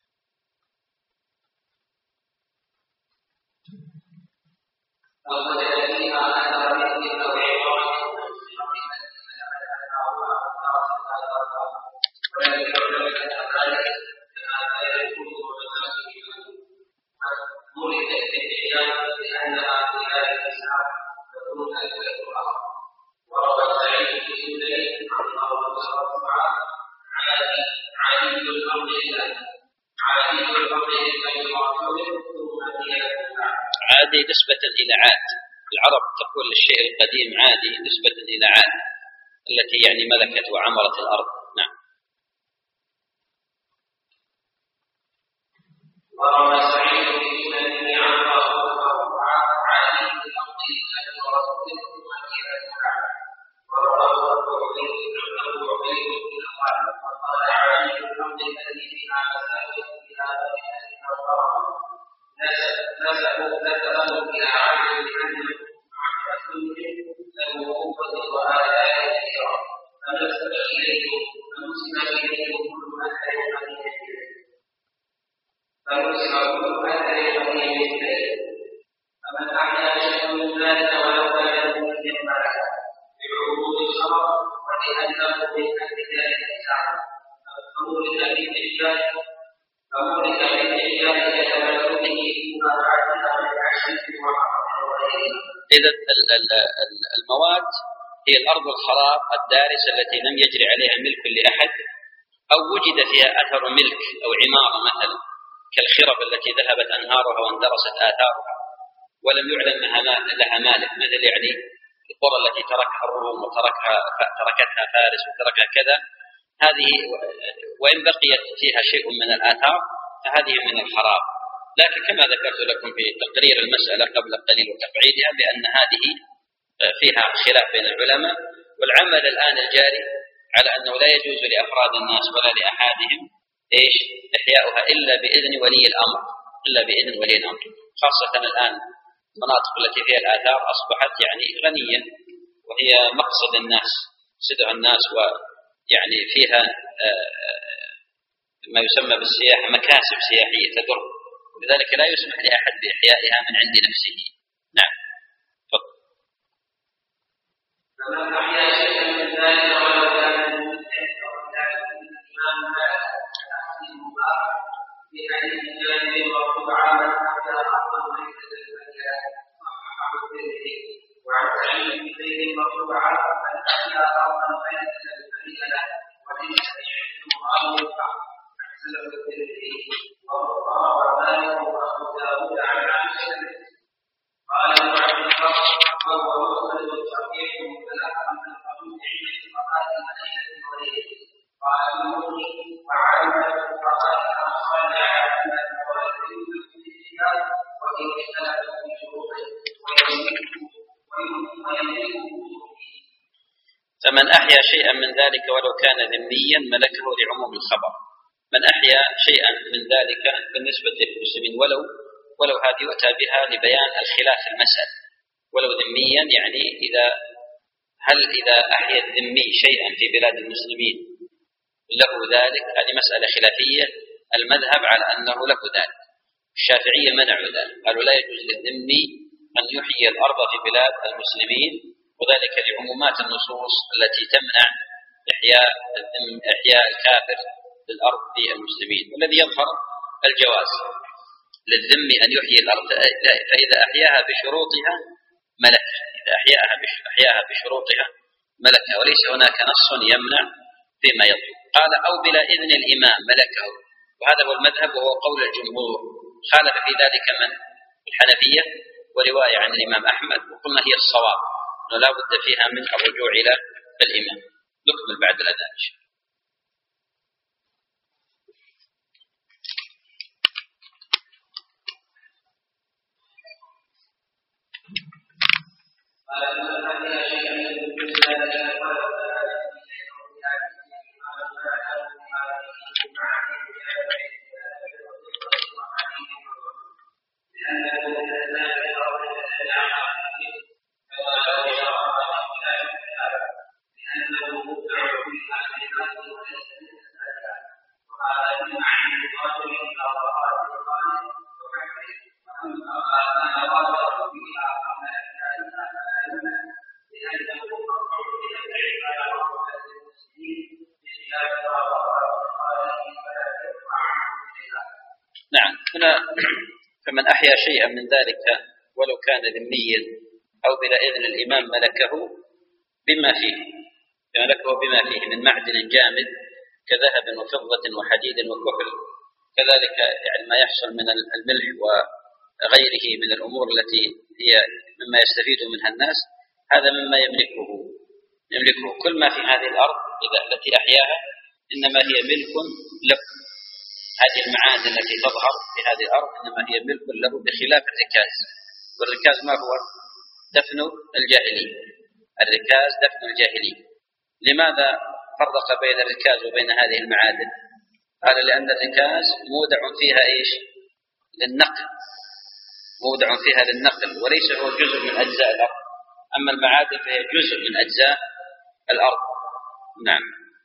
عادي نسبة إلى عاد، العرب تقول للشيء القديم عادي نسبة إلى عاد التي يعني ملكت وعمرت الأرض. نعم. وروى سعيد بن سنن عن عادي الأرض التي ورثت وروى أبو عبيد أبو عبيد بن الحارث وقال عادي الأرض التي فيها مساجد فيها بينة الغرب نسبوا نسبوا إلى عبد بأنه عن رسول له قوة وآلاء كثيرة، فنسب إليه فنسب إليه كل أثر قديم فنسب كل أثر قديم إليه. فمن أحيا شيئا من ذلك ولو كان من الملك بعروض الشرع ولأنه من أهل الإسلام فمولد بالإحياء فمولد بالإحياء لتملكه فيما بعدها من عشرة وعشرة وغيرها. إذا المواد هي الأرض الخراب الدارسة التي لم يجري عليها ملك لأحد أو وجد فيها أثر ملك أو عمارة مثلا كالخرب التي ذهبت أنهارها واندرست آثارها ولم يعلم لها مالك، مثل يعني القرى التي تركها الروم وتركها تركتها فارس وتركها كذا، هذه وإن بقيت فيها شيء من الآثار فهذه من الخراب. لكن كما ذكرت لكم في تقرير المسألة قبل قليل وتقعيدها بأن هذه فيها خلاف بين العلماء، والعمل الآن الجاري على أنه لا يجوز لأفراد الناس ولا لأحادهم إيش إحياؤها إلا بإذن ولي الأمر، إلا بإذن ولي الأمر، خاصة الآن المناطق التي فيها الآثار أصبحت يعني غنية وهي مقصد الناس، صدع الناس، ويعني فيها ما يسمى بالسياحة مكاسب سياحية تدر، ولذلك لا يسمح لأحد بإحيائها من عند نفسه. نعم. تفضل. فمن أحيا شيئا من ذلك ولو كان من الإمام مالك في حديث جابر مرفوعا من أحيا أرضا ميتة فهي صححه الترمذي، وعن سعيد بن زيد مرفوعا من أحيا أرضا ميتة فهي له، وإن سمعت معاوية أحسنه الترمذي وروى مالك وأبو داود عن عائشة قال ابن عبد البر وهو مسند صحيح متلقى من قبول عند فقهاء المدينة وغيره. قال المغني وعلم الفقهاء أصحاب على المواد في الكتاب وإن اختلفوا في شروطه ويملكه. فمن أحيا شيئا من ذلك ولو كان ذميا ملكه لعموم الخبر. من أحيا شيئا من ذلك بالنسبة للمسلمين ولو ولو هذه يؤتى بها لبيان الخلاف المسألة، ولو ذميا يعني إذا هل إذا أحيا الذمي شيئا في بلاد المسلمين له ذلك، هذه مسألة خلافية، المذهب على أنه له ذلك، الشافعية منعوا ذلك، قالوا لا يجوز للذمي أن يحيي الأرض في بلاد المسلمين، وذلك لعمومات النصوص التي تمنع إحياء إحياء الكافر للأرض في المسلمين، والذي يظهر الجواز للذمي أن يحيي الأرض، فإذا أحياها بشروطها ملكها، إذا أحياها أحياها بشروطها ملكها، وليس هناك نص يمنع فيما يطلب. قال أو بلا إذن الإمام ملكه، وهذا هو المذهب وهو قول الجمهور، خالف في ذلك من الحنفية ورواية عن الإمام أحمد، وقلنا هي الصواب أنه لا بد فيها من الرجوع إلى الإمام. نكمل بعد الأذان. نعم. هنا فمن أحيا شيئا من ذلك ولو كان ذميا أو بلا إذن الإمام ملكه بما فيه، ملكه بما فيه من معدن جامد كذهب وفضة وحديد وكحل، كذلك يعني ما يحصل من الملح وغيره من الأمور التي هي مما يستفيد منها الناس، هذا مما يملكه يملكه كل ما في هذه الأرض إذا التي أحياها إنما هي ملك له. هذه المعادن التي تظهر في هذه الأرض إنما هي ملك له، بخلاف الركاز. والركاز ما هو؟ دفن الجاهلي، الركاز دفن الجاهلي. لماذا فرق بين الركاز وبين هذه المعادن؟ قال لأن الركاز مودع فيها إيش؟ للنقل، مودع فيها للنقل وليس هو جزء من أجزاء الأرض، أما المعادن فهي جزء من أجزاء الأرض. نعم.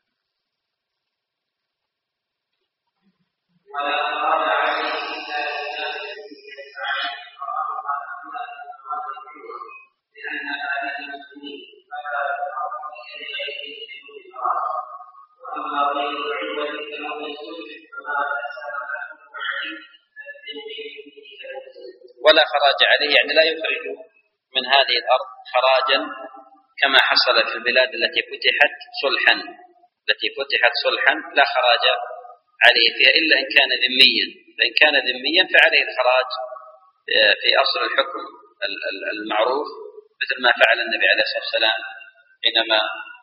ولا خراج عليه، يعني لا يخرج من هذه الأرض خراجا كما حصل في البلاد التي فتحت صلحا، التي فتحت صلحا لا خراج عليه فيها إلا إن كان ذميا، فإن كان ذميا فعليه الخراج في أصل الحكم المعروف، مثل ما فعل النبي عليه الصلاة والسلام حينما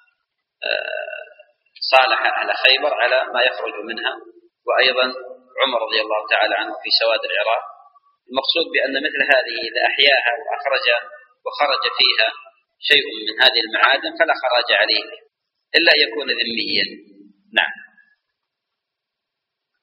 صالح أهل خيبر على ما يخرج منها، وأيضا عمر رضي الله تعالى عنه في سواد العراق. المقصود بأن مثل هذه إذا أحياها وأخرج وخرج فيها شيء من هذه المعادن فلا خراج عليه إلا يكون ذميا. نعم.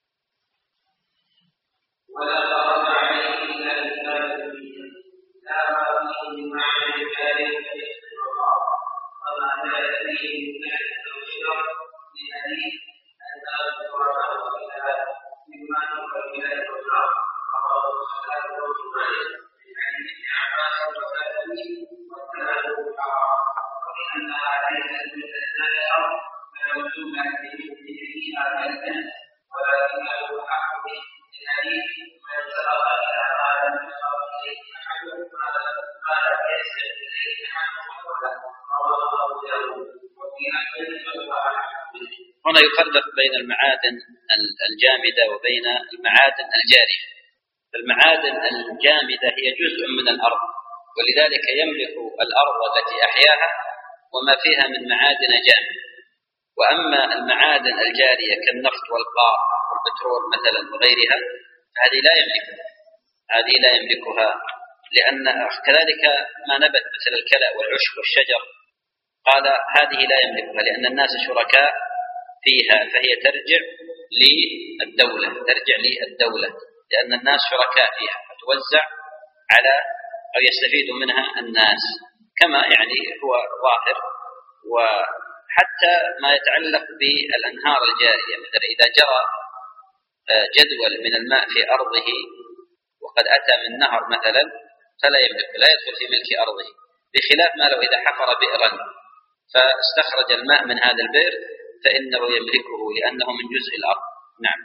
ولا فرض عليه إلا بكتاب المية لا ما فيه من معنى الكارم فيحسن الله وما لا فيه من ذلك الشر لحديث الناس فرضه إلى مما يقبل النار رواه الخلال والجمال من حديث ابن عباس وسلمه والكلام حرام وبأنها ليست من النار فموجودة بمثله هذا الناس ولكنه حق به الحديث من سبق إلى ما لم يسبق إليه أحد ما لم يسبق إليه أحد رواه أبو داود وفي أحمد فهو أحق به. هنا يفرق بين المعادن الجامدة وبين المعادن الجارية. المعادن الجامدة هي جزء من الأرض، ولذلك يملك الأرض التي أحياها وما فيها من معادن جامدة. وأما المعادن الجارية كالنفط والقار والبترول مثلا وغيرها فهذه لا يملكها هذه لا يملكها لأن كذلك ما نبت مثل الكلأ والعشب والشجر قال هذه لا يملكها لأن الناس شركاء فيها، فهي ترجع للدولة ترجع للدولة لأن الناس شركاء فيها فتوزع على أو يستفيد منها الناس كما يعني هو ظاهر. وحتى ما يتعلق بالأنهار الجارية مثلا إذا جرى جدول من الماء في أرضه وقد أتى من نهر مثلا فلا يملك لا يدخل في ملك أرضه، بخلاف ما لو إذا حفر بئرا فاستخرج الماء من هذا البئر فإنه يملكه لأنه من جزء الأرض. نعم.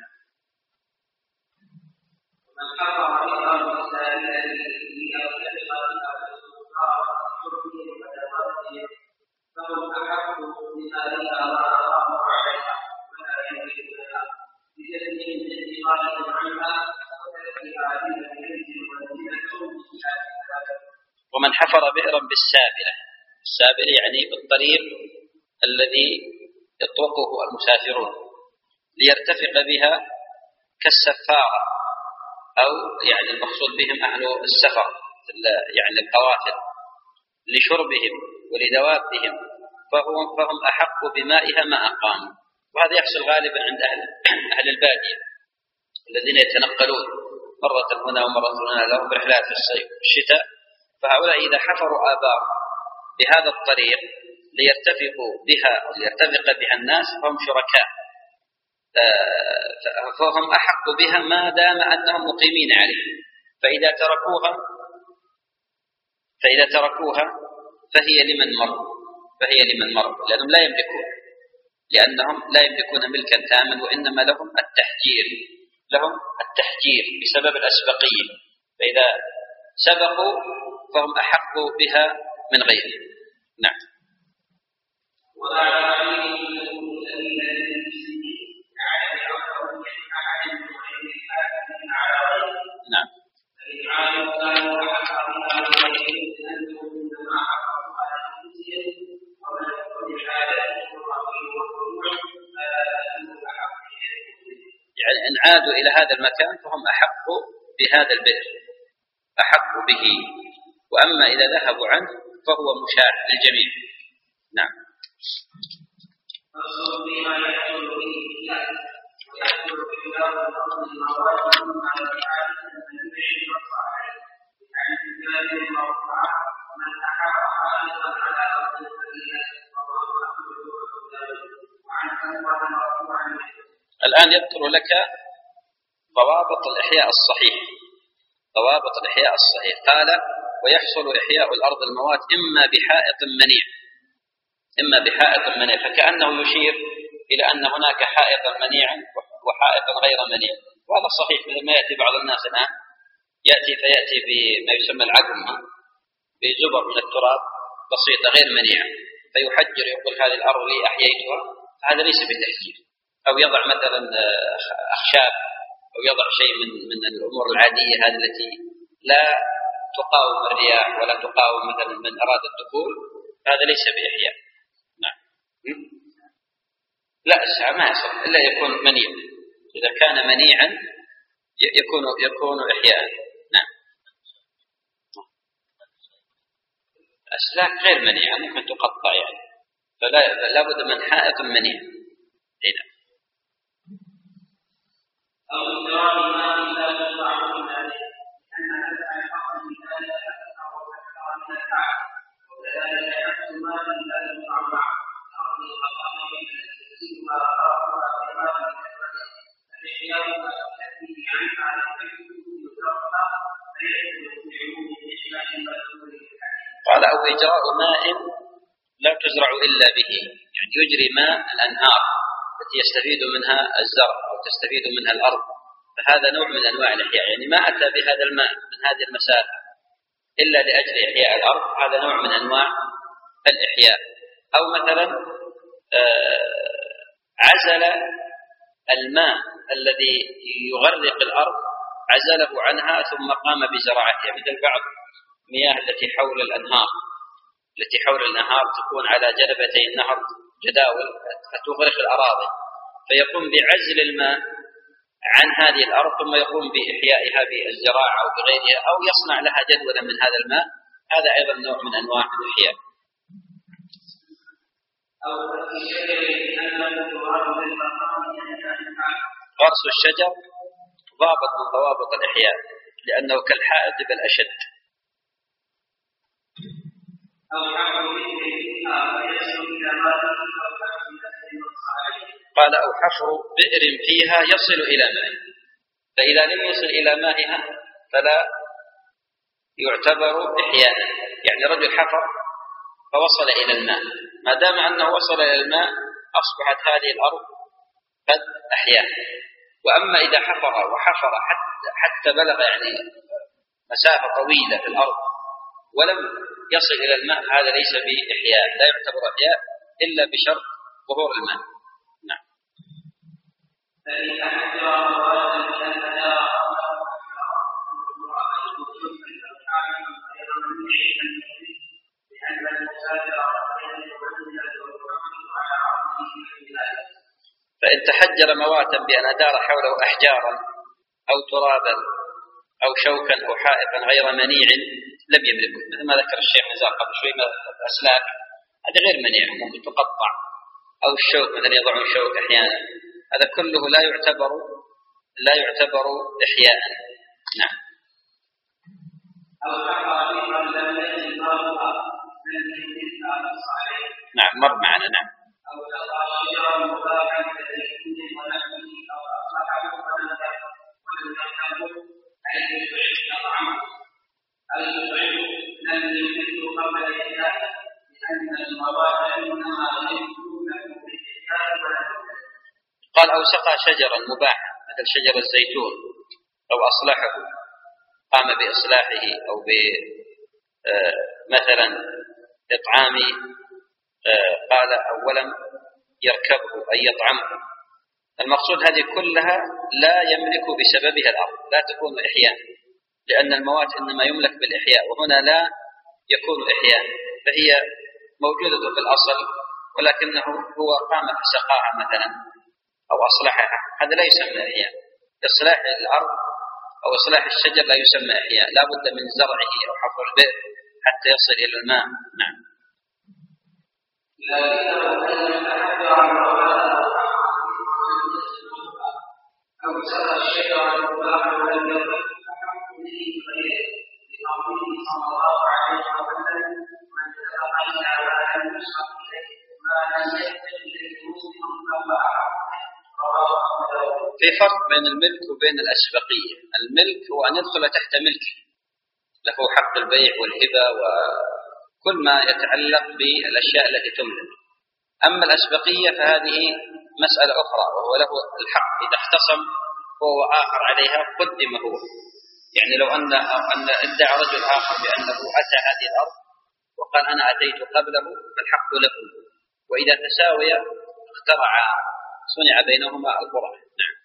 من حفر بئرا بالسائل ليرتفق بها بالسلطان شربه ودفرته فهم أحق بذلك ما أقاموا عليها ولا يملكها بتسليم انتقالهم عنها وتركها بمنزل منزلة. ومن حفر بئرا بالسابلة، السابلة يعني بالطريق الذي يطرقه المسافرون ليرتفق بها كالسفارة أو يعني المقصود بهم أهل السفر يعني القوافل لشربهم ولدوابهم فهم, فهم أحق بمائها ما أقاموا. وهذا يحصل غالبا عند أهل, أهل البادية الذين يتنقلون مرة هنا ومرة هنا لهم رحلات في الصيف والشتاء، فهؤلاء إذا حفروا آبار بهذا الطريق ليرتفقوا بها ليرتفق بها الناس فهم شركاء فهم أحق بها ما دام أنهم مقيمين عليه. فإذا تركوها فإذا تركوها فهي لمن مر فهي لمن مر لأنهم لا يملكون لأنهم لا يملكون ملكا تاما وإنما لهم التحجير لهم التحجير بسبب الأسبقية، فإذا سبقوا فهم أحق بها من غيرهم. نعم. نعم. يعني إن عادوا إلى هذا المكان فهم أحق بهذا البئر أحق به، وأما إذا ذهبوا عنه فهو مشاع للجميع. نعم. الآن يذكر لك ضوابط الإحياء الصحيح ضوابط الإحياء الصحيح قال ويحصل إحياء الأرض الموات إما بحائط منيع إما بحائط منيع فكأنه يشير إلى أن هناك حائطا منيعا وحائطا غير منيع، وهذا صحيح مثل ما يأتي بعض الناس الآن يأتي فيأتي بما يسمى العقم بزبر من التراب بسيطة غير منيعة فيحجر يقول هذه الأرض لي أحييتها، هذا ليس بتحجير. أو يضع مثلا أخشاب أو يضع شيء من من الأمور العادية هذه التي لا تقاوم الرياح ولا تقاوم مثلا من أراد الدخول، هذا ليس بإحياء. نعم. لا الساعة ما يصح إلا يكون منيع، إذا كان منيعا يكون يكون إحياء. نعم. أسلاك غير منيعة ممكن تقطع يعني، فلا لابد من حائط منيع. هنا. أو إدراك ما لا تطلع وكذلك نفس ما من ذلك المعروف الأرض الخطأ يسيرها أراها كمال الإحياء والتأكيد عنها لتكون يدركها فيدخل في عموم الإحياء المذكور في الحديث. قال أو إجراء ماء لا تزرع إلا به، يعني يجري ماء الأنهار التي يستفيد منها الزرع أو تستفيد منها الأرض، فهذا نوع من أنواع الإحياء، يعني ما أتى بهذا الماء من هذه المسافة إلا لأجل إحياء الأرض، هذا نوع من أنواع الإحياء. أو مثلا عزل الماء الذي يغرق الأرض عزله عنها ثم قام بزراعتها، مثل بعض المياه التي حول الأنهار التي حول الأنهار تكون على جنبتي النهر جداول فتغرق الأراضي، فيقوم بعزل الماء عن هذه الأرض ثم يقوم بإحيائها بالزراعة أو بغيرها، أو يصنع لها جدولا من هذا الماء، هذا أيضا نوع من أنواع الإحياء. غرس الشجر ضابط من ضوابط الإحياء لأنه كالحائط بل أشد. قال أو حفر بئر فيها يصل إلى ماء، فإذا لم يصل إلى مائها فلا يعتبر إحياء، يعني رجل حفر فوصل إلى الماء، ما دام أنه وصل إلى الماء أصبحت هذه الأرض قد أحياها. وأما إذا حفر وحفر حتى, حتى بلغ يعني مسافة طويلة في الأرض ولم يصل إلى الماء، هذا ليس بإحياء، لا يعتبر إحياء إلا بشرط ظهور الماء. نعم. فإن تحجر مواتا بأن أدار حوله أحجارا أو ترابا أو شوكا أو حائطا غير منيع لم يملكه، مثل ما ذكر الشيخ نزار قبل شوي، الأسلاك هذا غير منيع ممكن تقطع، أو الشوك مثلا يضعون شوك أحيانا، هذا كله لا يعتبر لا يعتبر إحياء. نعم. نعم مر معنا. نعم. قال أو سقى شجرا مباحا مثل شجر الزيتون أو أصلحه، قام بإصلاحه أو بمثلا إطعام، قال أولا يركبه أي يطعمه، المقصود هذه كلها لا يملك بسببها الأرض، لا تكون إحياء، لأن الموات إنما يملك بالإحياء، وهنا لا يكون إحياء، فهي موجودة في الأصل ولكنه هو قام فسقاها مثلا أو أصلحها، هذا لا يسمى إحياء. إصلاح الأرض أو إصلاح الشجر لا يسمى إحياء، لا بد من زرعه أو حفر البئر حتى يصل إلى الماء. نعم. أو سقى الشجر المباح ولم يضر فحكم به غيره لقوله صلى الله عليه وسلم من تلقى على أن يشرب إليه ما لم يحتج إليه مسلم فهو أحق. في فرق بين الملك وبين الأسبقية. الملك هو أن يدخل تحت ملك، له حق البيع والهبة وكل ما يتعلق بالأشياء التي تملك. أما الأسبقية فهذه مسألة أخرى، وهو له الحق إذا اختصم هو آخر عليها قدم هو، يعني لو أن أن ادعى رجل آخر بأنه أتى هذه الأرض وقال أنا أتيت قبله فالحق له، وإذا تساوي اخترع صنع بينهما القرآن. نعم.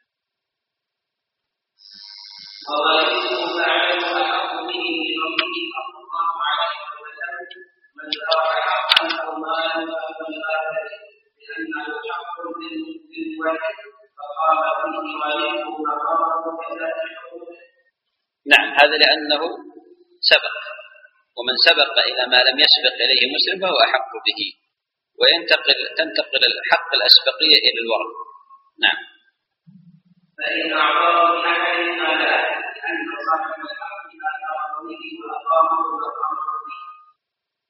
نعم هذا لأنه سبق، ومن سبق إلى ما لم يسبق إليه مسلم فهو أحق به، وينتقل تنتقل الحق الأسبقية إلى الورث. نعم. فإن أعطاه لأحد ما لا لأن صاحب الحق إذا أعطاه به وأقامه وأقامه به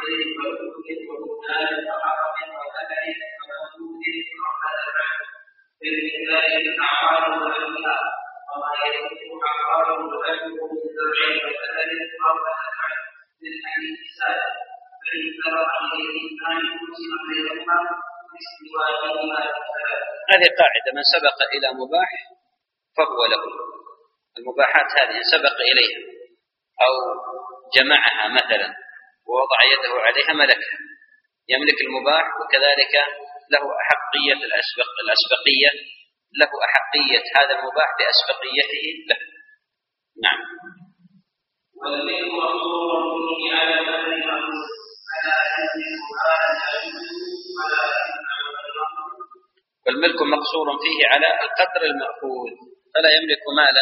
هذه قاعدة: من سبق إلى مباح فهو له. المباحات هذه سبق إليها أو جمعها مثلا ووضع يده عليها ملكها، يملك المباح، وكذلك له أحقية الأسبق الأسبقية له أحقية هذا المباح بأسبقيته له. نعم. والملك مقصور فيه على من الأمس على يملك ما لا يجوز ولا يمنع غيره. والملك مقصور فيه على القدر المأخوذ، فلا يملك مالا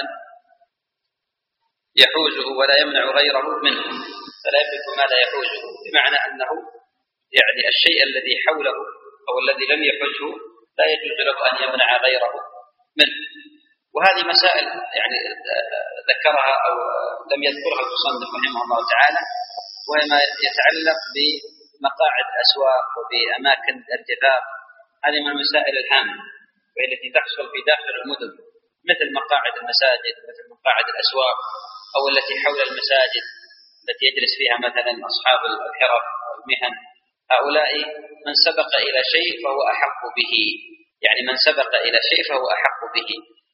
يحوزه ولا يمنع غيره منه، فلا يملك ما لا يحوزه، بمعنى أنه يعني الشيء الذي حوله أو الذي لم يحوزه لا يجوز له أن يمنع غيره منه. وهذه مسائل يعني ذكرها أو لم يذكرها المصنف رحمه الله تعالى، وهي ما يتعلق بمقاعد الأسواق وبأماكن الارتفاق. هذه من المسائل الهامة وهي التي تحصل في داخل المدن، مثل مقاعد المساجد، مثل مقاعد الأسواق، أو التي حول المساجد التي يجلس فيها مثلا أصحاب الحرف والمهن. هؤلاء من سبق إلى شيء فهو أحق به، يعني من سبق إلى شيء فهو أحق به.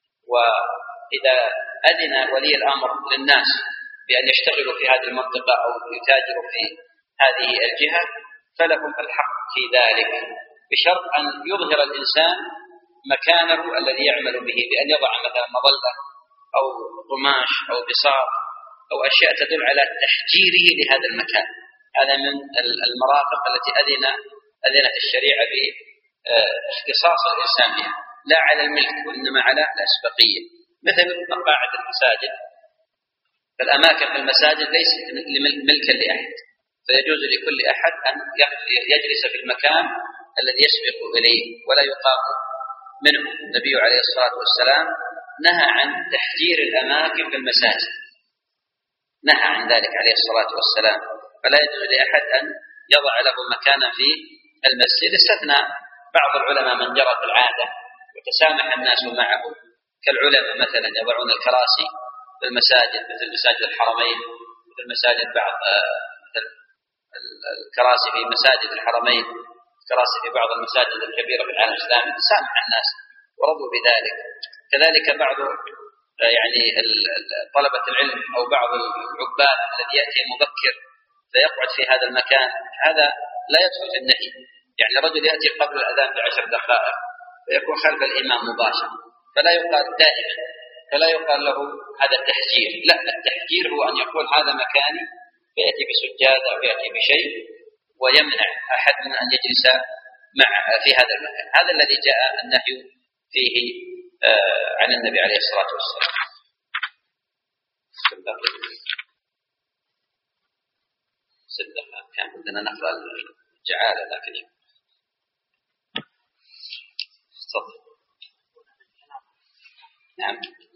وإذا أذن ولي الأمر للناس بأن يشتغلوا في هذه المنطقة أو يتاجروا في هذه الجهة فلهم الحق في ذلك، بشرط أن يظهر الإنسان مكانه الذي يعمل به، بأن يضع مثلا مظلة أو قماش أو بساط أو أشياء تدل على تحجيره لهذا المكان. هذا من المرافق التي أذن أذنت الشريعة باختصاص الإنسان بها، لا على الملك وإنما على الأسبقية. مثل مقاعد المساجد، فالأماكن في المساجد ليست ملكا لأحد، فيجوز لكل أحد أن يجلس في المكان الذي يسبق إليه ولا يقام منه. النبي عليه الصلاة والسلام نهى عن تحجير الأماكن في المساجد، نهى عن ذلك عليه الصلاة والسلام، فلا يجوز لأحد أن يضع له مكانا في المسجد. استثنى بعض العلماء من جرت العادة وتسامح الناس معه، كالعلماء مثلا يضعون الكراسي في المساجد مثل مساجد الحرمين، مثل مساجد بعض مثل الكراسي في مساجد الحرمين، كراسي في بعض المساجد الكبيرة في العالم الإسلامي، تسامح الناس ورضوا بذلك. كذلك بعض يعني طلبة العلم أو بعض العباد الذي يأتي مبكر فيقعد في هذا المكان، هذا لا يدخل في النهي. يعني رجل يأتي قبل الأذان بعشر دقائق فيكون خلف الإمام مباشرة، فلا يقال دائما، فلا يقال له هذا التحجير، لا، التحجير هو أن يقول هذا مكاني، فيأتي بسجادة أو يأتي بشيء ويمنع أحد من أن يجلس مع في هذا المكان. هذا الذي جاء النهي فيه آه عن النبي عليه الصلاة والسلام. صدق كان بدنا نقرأ الجعالة لكن صدق. نعم.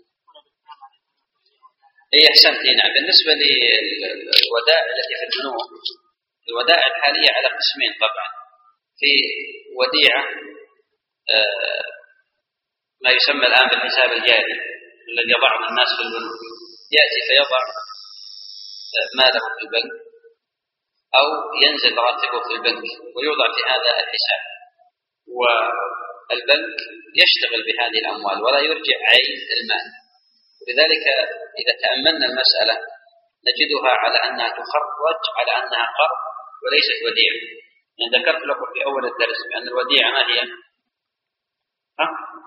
إيه أحسنت. نعم. بالنسبة للودائع التي في البنوك، الودائع الحالية على قسمين طبعا. في وديعة آه ما يسمى الآن بالحساب الجاري الذي يضعه الناس في البنوك، يأتي فيضع ماله في البنك أو ينزل راتبه في البنك ويوضع في هذا الحساب، والبنك يشتغل بهذه الأموال ولا يرجع عين المال. لذلك إذا تأملنا المسألة نجدها على أنها تخرج على أنها قرض وليست وديعة. يعني ذكرت لكم في أول الدرس بأن الوديعة ما هي؟ ها؟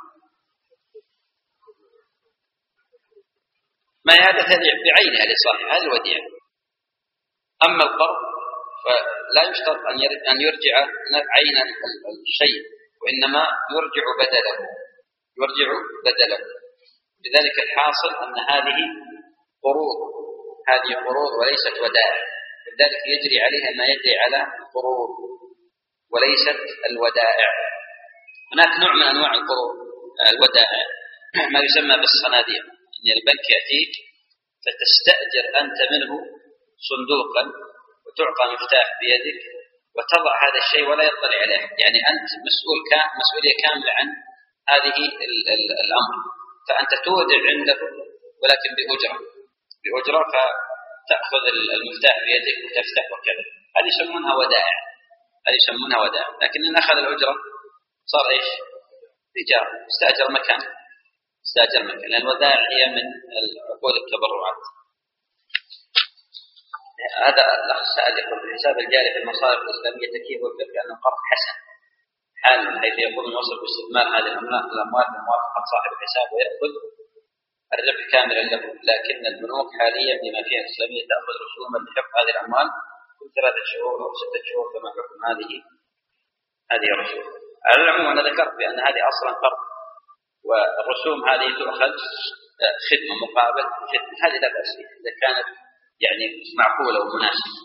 ما هذا تدع بعينها لصاحب هذه الوديعة. أما القرض فلا يشترط أن يرجع عين الشيء، وإنما يرجع بدله يرجع بدله لذلك الحاصل أن هذه قروض هذه قروض وليست ودائع، لذلك يجري عليها ما يجري على القروض وليست الودائع. هناك نوع من أنواع القروض الودائع ما يسمى بالصناديق، يعني البنك يأتيك فتستأجر أنت منه صندوقا وتعطى مفتاح بيدك وتضع هذا الشيء ولا يطلع عليه، يعني أنت مسؤول كام مسؤولية كاملة عن هذه ال ال الأمر، فأنت تودع عنده ولكن بأجرة بأجرة فتأخذ المفتاح بيدك وتفتح وكذا، هذه يسمونها ودائع، هذه يسمونها ودائع. لكن إن أخذ الأجرة صار إيش؟ إيجار، استأجر مكان استأجر مكان لأن الودائع هي من عقود التبرعات. هذا الأخ سأل يقول الحساب الجاري في المصارف الإسلامية تكييف والفقه أنه قرض حسن حال حيث يكون يوصل باستثمار هذه الأموال بموافقة صاحب الحساب ويأخذ الربح كاملا له، لكن البنوك حاليا بما فيها الإسلامية تأخذ رسوما لحفظ هذه الأموال كل ثلاثة شهور أو ستة شهور، فما حكم هذه هذه الرسوم؟ على العموم أنا ذكرت بأن هذه أصلا قرض، والرسوم هذه تؤخذ خدمة مقابل خدمة، هذه لا بأس فيها إذا كانت يعني معقولة ومناسبة.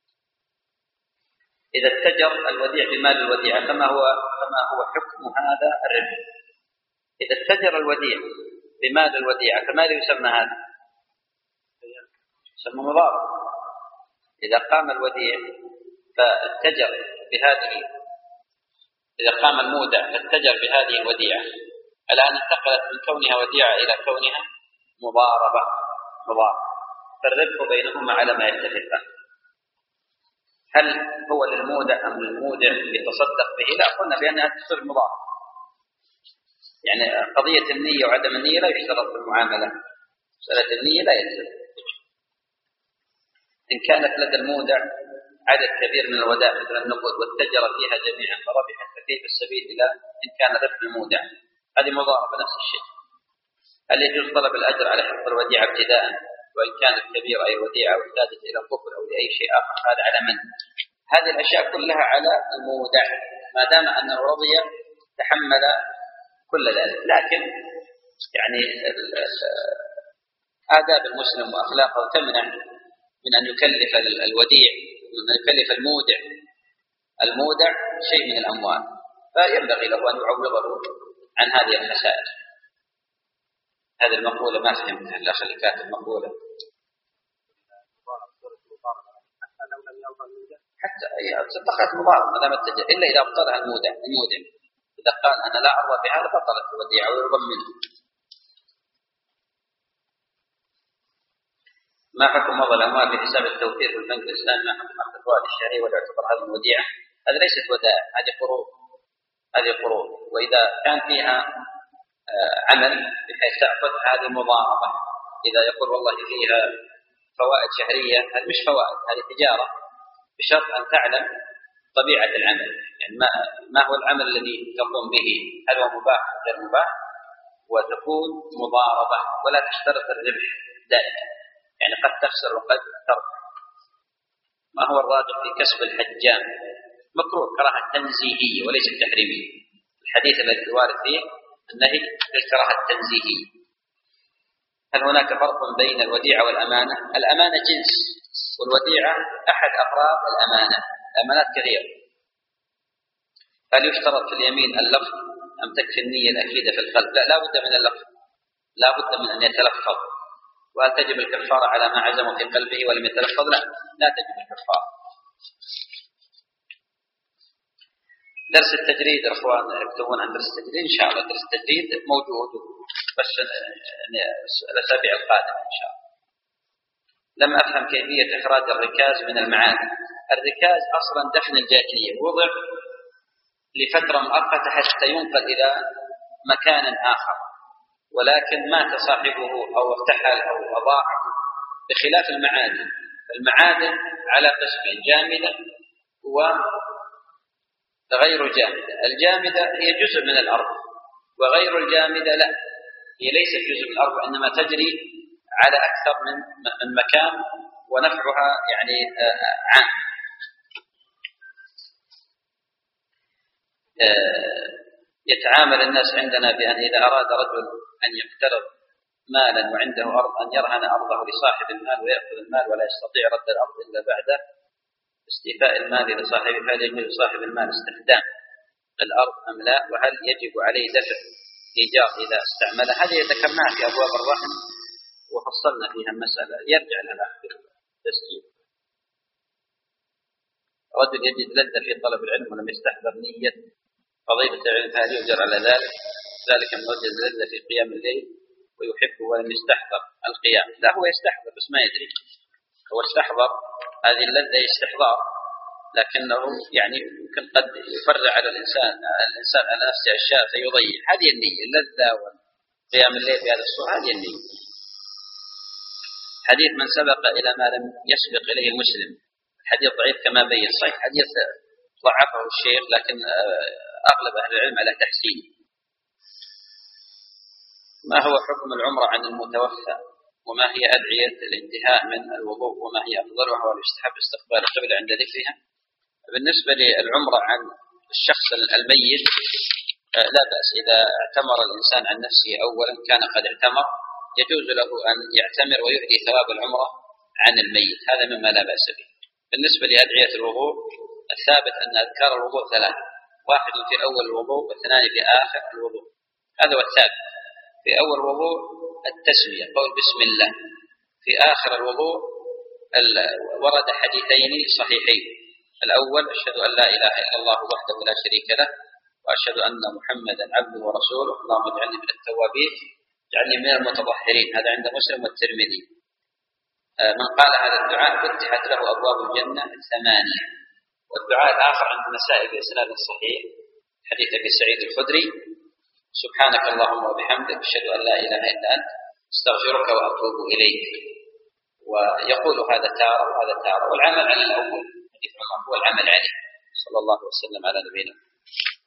إذا اتجر الوديع بمال الوديعة فما هو فما هو حكم هذا الربح؟ إذا اتجر الوديع بمال الوديعة فماذا يسمى هذا؟ يسمى مضاربة. إذا قام الوديع فاتجر بهذه إذا قام المودع فاتجر بهذه الوديعة، الآن انتقلت من كونها وديعة إلى كونها مضاربة مضاربة فالربح بينهما على ما يتفقان. هل هو للمودع أم للمودع يتصدق به؟ لا، قلنا بأنها تصير مضاربة، يعني قضية النية وعدم النية لا يشترط في المعاملة، مسألة النية لا يلزم. إن كانت لدى المودع عدد كبير من الودائع مثل النقود واتجر فيها جميعا فربحت، فكيف السبيل إلى إن كان ربح المودع؟ هذه مضاربة نفس الشيء. هل يجوز طلب الأجر على حفظ الوديعة ابتداء وإن كانت كبيرة أي وديعة واحتاجت إلى الكفر أو لأي شيء آخر؟ هذا على من؟ هذه الأشياء كلها على المودع ما دام أنه رضي تحمل كل ذلك. لكن يعني آداب المسلم وأخلاقه تمنع من أن يكلف الوديع من أن يكلف المودع المودع شيء من الأموال، فينبغي له أن يعوضه عن هذه المسائل. هذه المقولة ما فهمتها الأخ اللي كاتب المقولة. حتى هي صدقت مضاربة ما دام اتجه، إلا إذا ابطلها المودع المودع إذا قال أنا لا أرضى بهذا بطلت الوديعة ويضمنها. ما حكم وضع الأموال في حساب التوفير في البنك الإسلامي؟ ما حكم أخذ الفوائد الشهرية ولا يعتبر هذه الوديعة؟ هذه ليست ودائع، هذه قروض هذه قروض وإذا كان فيها عمل بحيث تأخذ هذه مضاربة. إذا يقول والله فيها فوائد شهرية، هذه مش فوائد، هذه تجارة، بشرط أن تعلم طبيعة العمل، يعني ما ما هو العمل الذي تقوم به، هل هو مباح أو غير مباح، وتكون مضاربة ولا تشترط الربح دائما، يعني قد تخسر وقد تربح. ما هو الراجح في كسب الحجام؟ مكروه كراهة تنزيهية وليس تحريمية. الحديث الذي وارد فيه النهي للكراهة التنزيهية. هل هناك فرق بين الوديعة والأمانة؟ الأمانة جنس والوديعة أحد أفراد الأمانة، الأمانات كثيرة. هل يشترط في اليمين اللفظ أم تكفي النية الأكيدة في القلب؟ لا، لا بد من اللفظ، لا بد من أن يتلفظ. وهل تجب الكفارة على ما عزم في قلبه ولم يتلفظ؟ لا، لا تجب الكفارة. درس التجريد الأخوان يكتبون عن درس التجريد، إن شاء الله درس التجريد موجود بس الأسابيع القادمة إن شاء الله. لم أفهم كيفية إخراج الركاز من المعادن. الركاز أصلا دفن الجاهلية، وضع لفترة مؤقتة حتى ينقل إلى مكان آخر، ولكن مات صاحبه أو ارتحل أو أضاعه، بخلاف المعادن. المعادن على قسمين: جامدة وغير جامدة. الجامدة هي جزء من الأرض، وغير الجامدة لا، هي ليست جزء من الأرض، إنما تجري على أكثر من من مكان ونفعها يعني عام. يتعامل الناس عندنا بأن إذا أراد رجل أن يقترض مالا وعنده أرض أن يرهن أرضه لصاحب المال ويأخذ المال ولا يستطيع رد الأرض إلا بعد استيفاء المال لصاحبه، فهل يجوز لصاحب المال استخدام الأرض أم لا؟ وهل يجب عليه دفع إيجار إذا استعملها؟ هذه ذكرناها في أبواب الرهن وفصلنا فيها المسألة، يرجع لها في التسجيل. رجل يجد لذة في طلب العلم ولم يستحضر نية فضيلة العلم فهل يؤجر على ذلك؟ ذلك من وجد لذة في قيام الليل ويحبه ولم يستحضر القيام. لا، هو يستحضر بس ما يدري. هو استحضر هذه اللذة استحضار، لكنه يعني يمكن قد يفرع على الإنسان الإنسان على نفسه أشياء فيضيع. هذه النية، اللذة وقيام الليل بهذا الصورة، هذه النية. حديث من سبق إلى ما لم يسبق إليه المسلم، الحديث ضعيف كما بين. صحيح حديث ضعفه الشيخ، لكن أغلب أهل العلم على تحسينه. ما هو حكم العمرة عن المتوفى؟ وما هي أدعية الانتهاء من الوضوء؟ وما هي أفضلها؟ ويستحب استقبال القبلة عند ذكرها؟ بالنسبة للعمرة عن الشخص الميت لا بأس. إذا اعتمر الإنسان عن نفسه أولا كان قد اعتمر، يجوز له أن يعتمر ويهدي ثواب العمرة عن الميت، هذا مما لا بأس به. بالنسبة لأدعية الوضوء، الثابت أن أذكار الوضوء ثلاث، واحد في أول الوضوء واثنان في آخر الوضوء، هذا هو الثابت. في أول الوضوء التسمية، قول بسم الله. في آخر الوضوء ورد حديثين صحيحين، الأول أشهد أن لا إله إلا الله وحده لا شريك له وأشهد أن محمدا عبده ورسوله اللهم اجعلني من التوابين اجعلني من المتطهرين، هذا عند مسلم والترمذي. من قال هذا الدعاء فتحت له أبواب الجنة الثمانية. والدعاء الآخر عند النسائي بإسناد صحيح حديث أبي سعيد الخدري سبحانك اللهم وبحمدك أشهد أن لا إله إلا أنت استغفرك وأتوب إليك. ويقول هذا تارة وهذا تارة، والعمل على الأول حديث عمر هو العمل عليه. صلى الله وسلم على نبينا.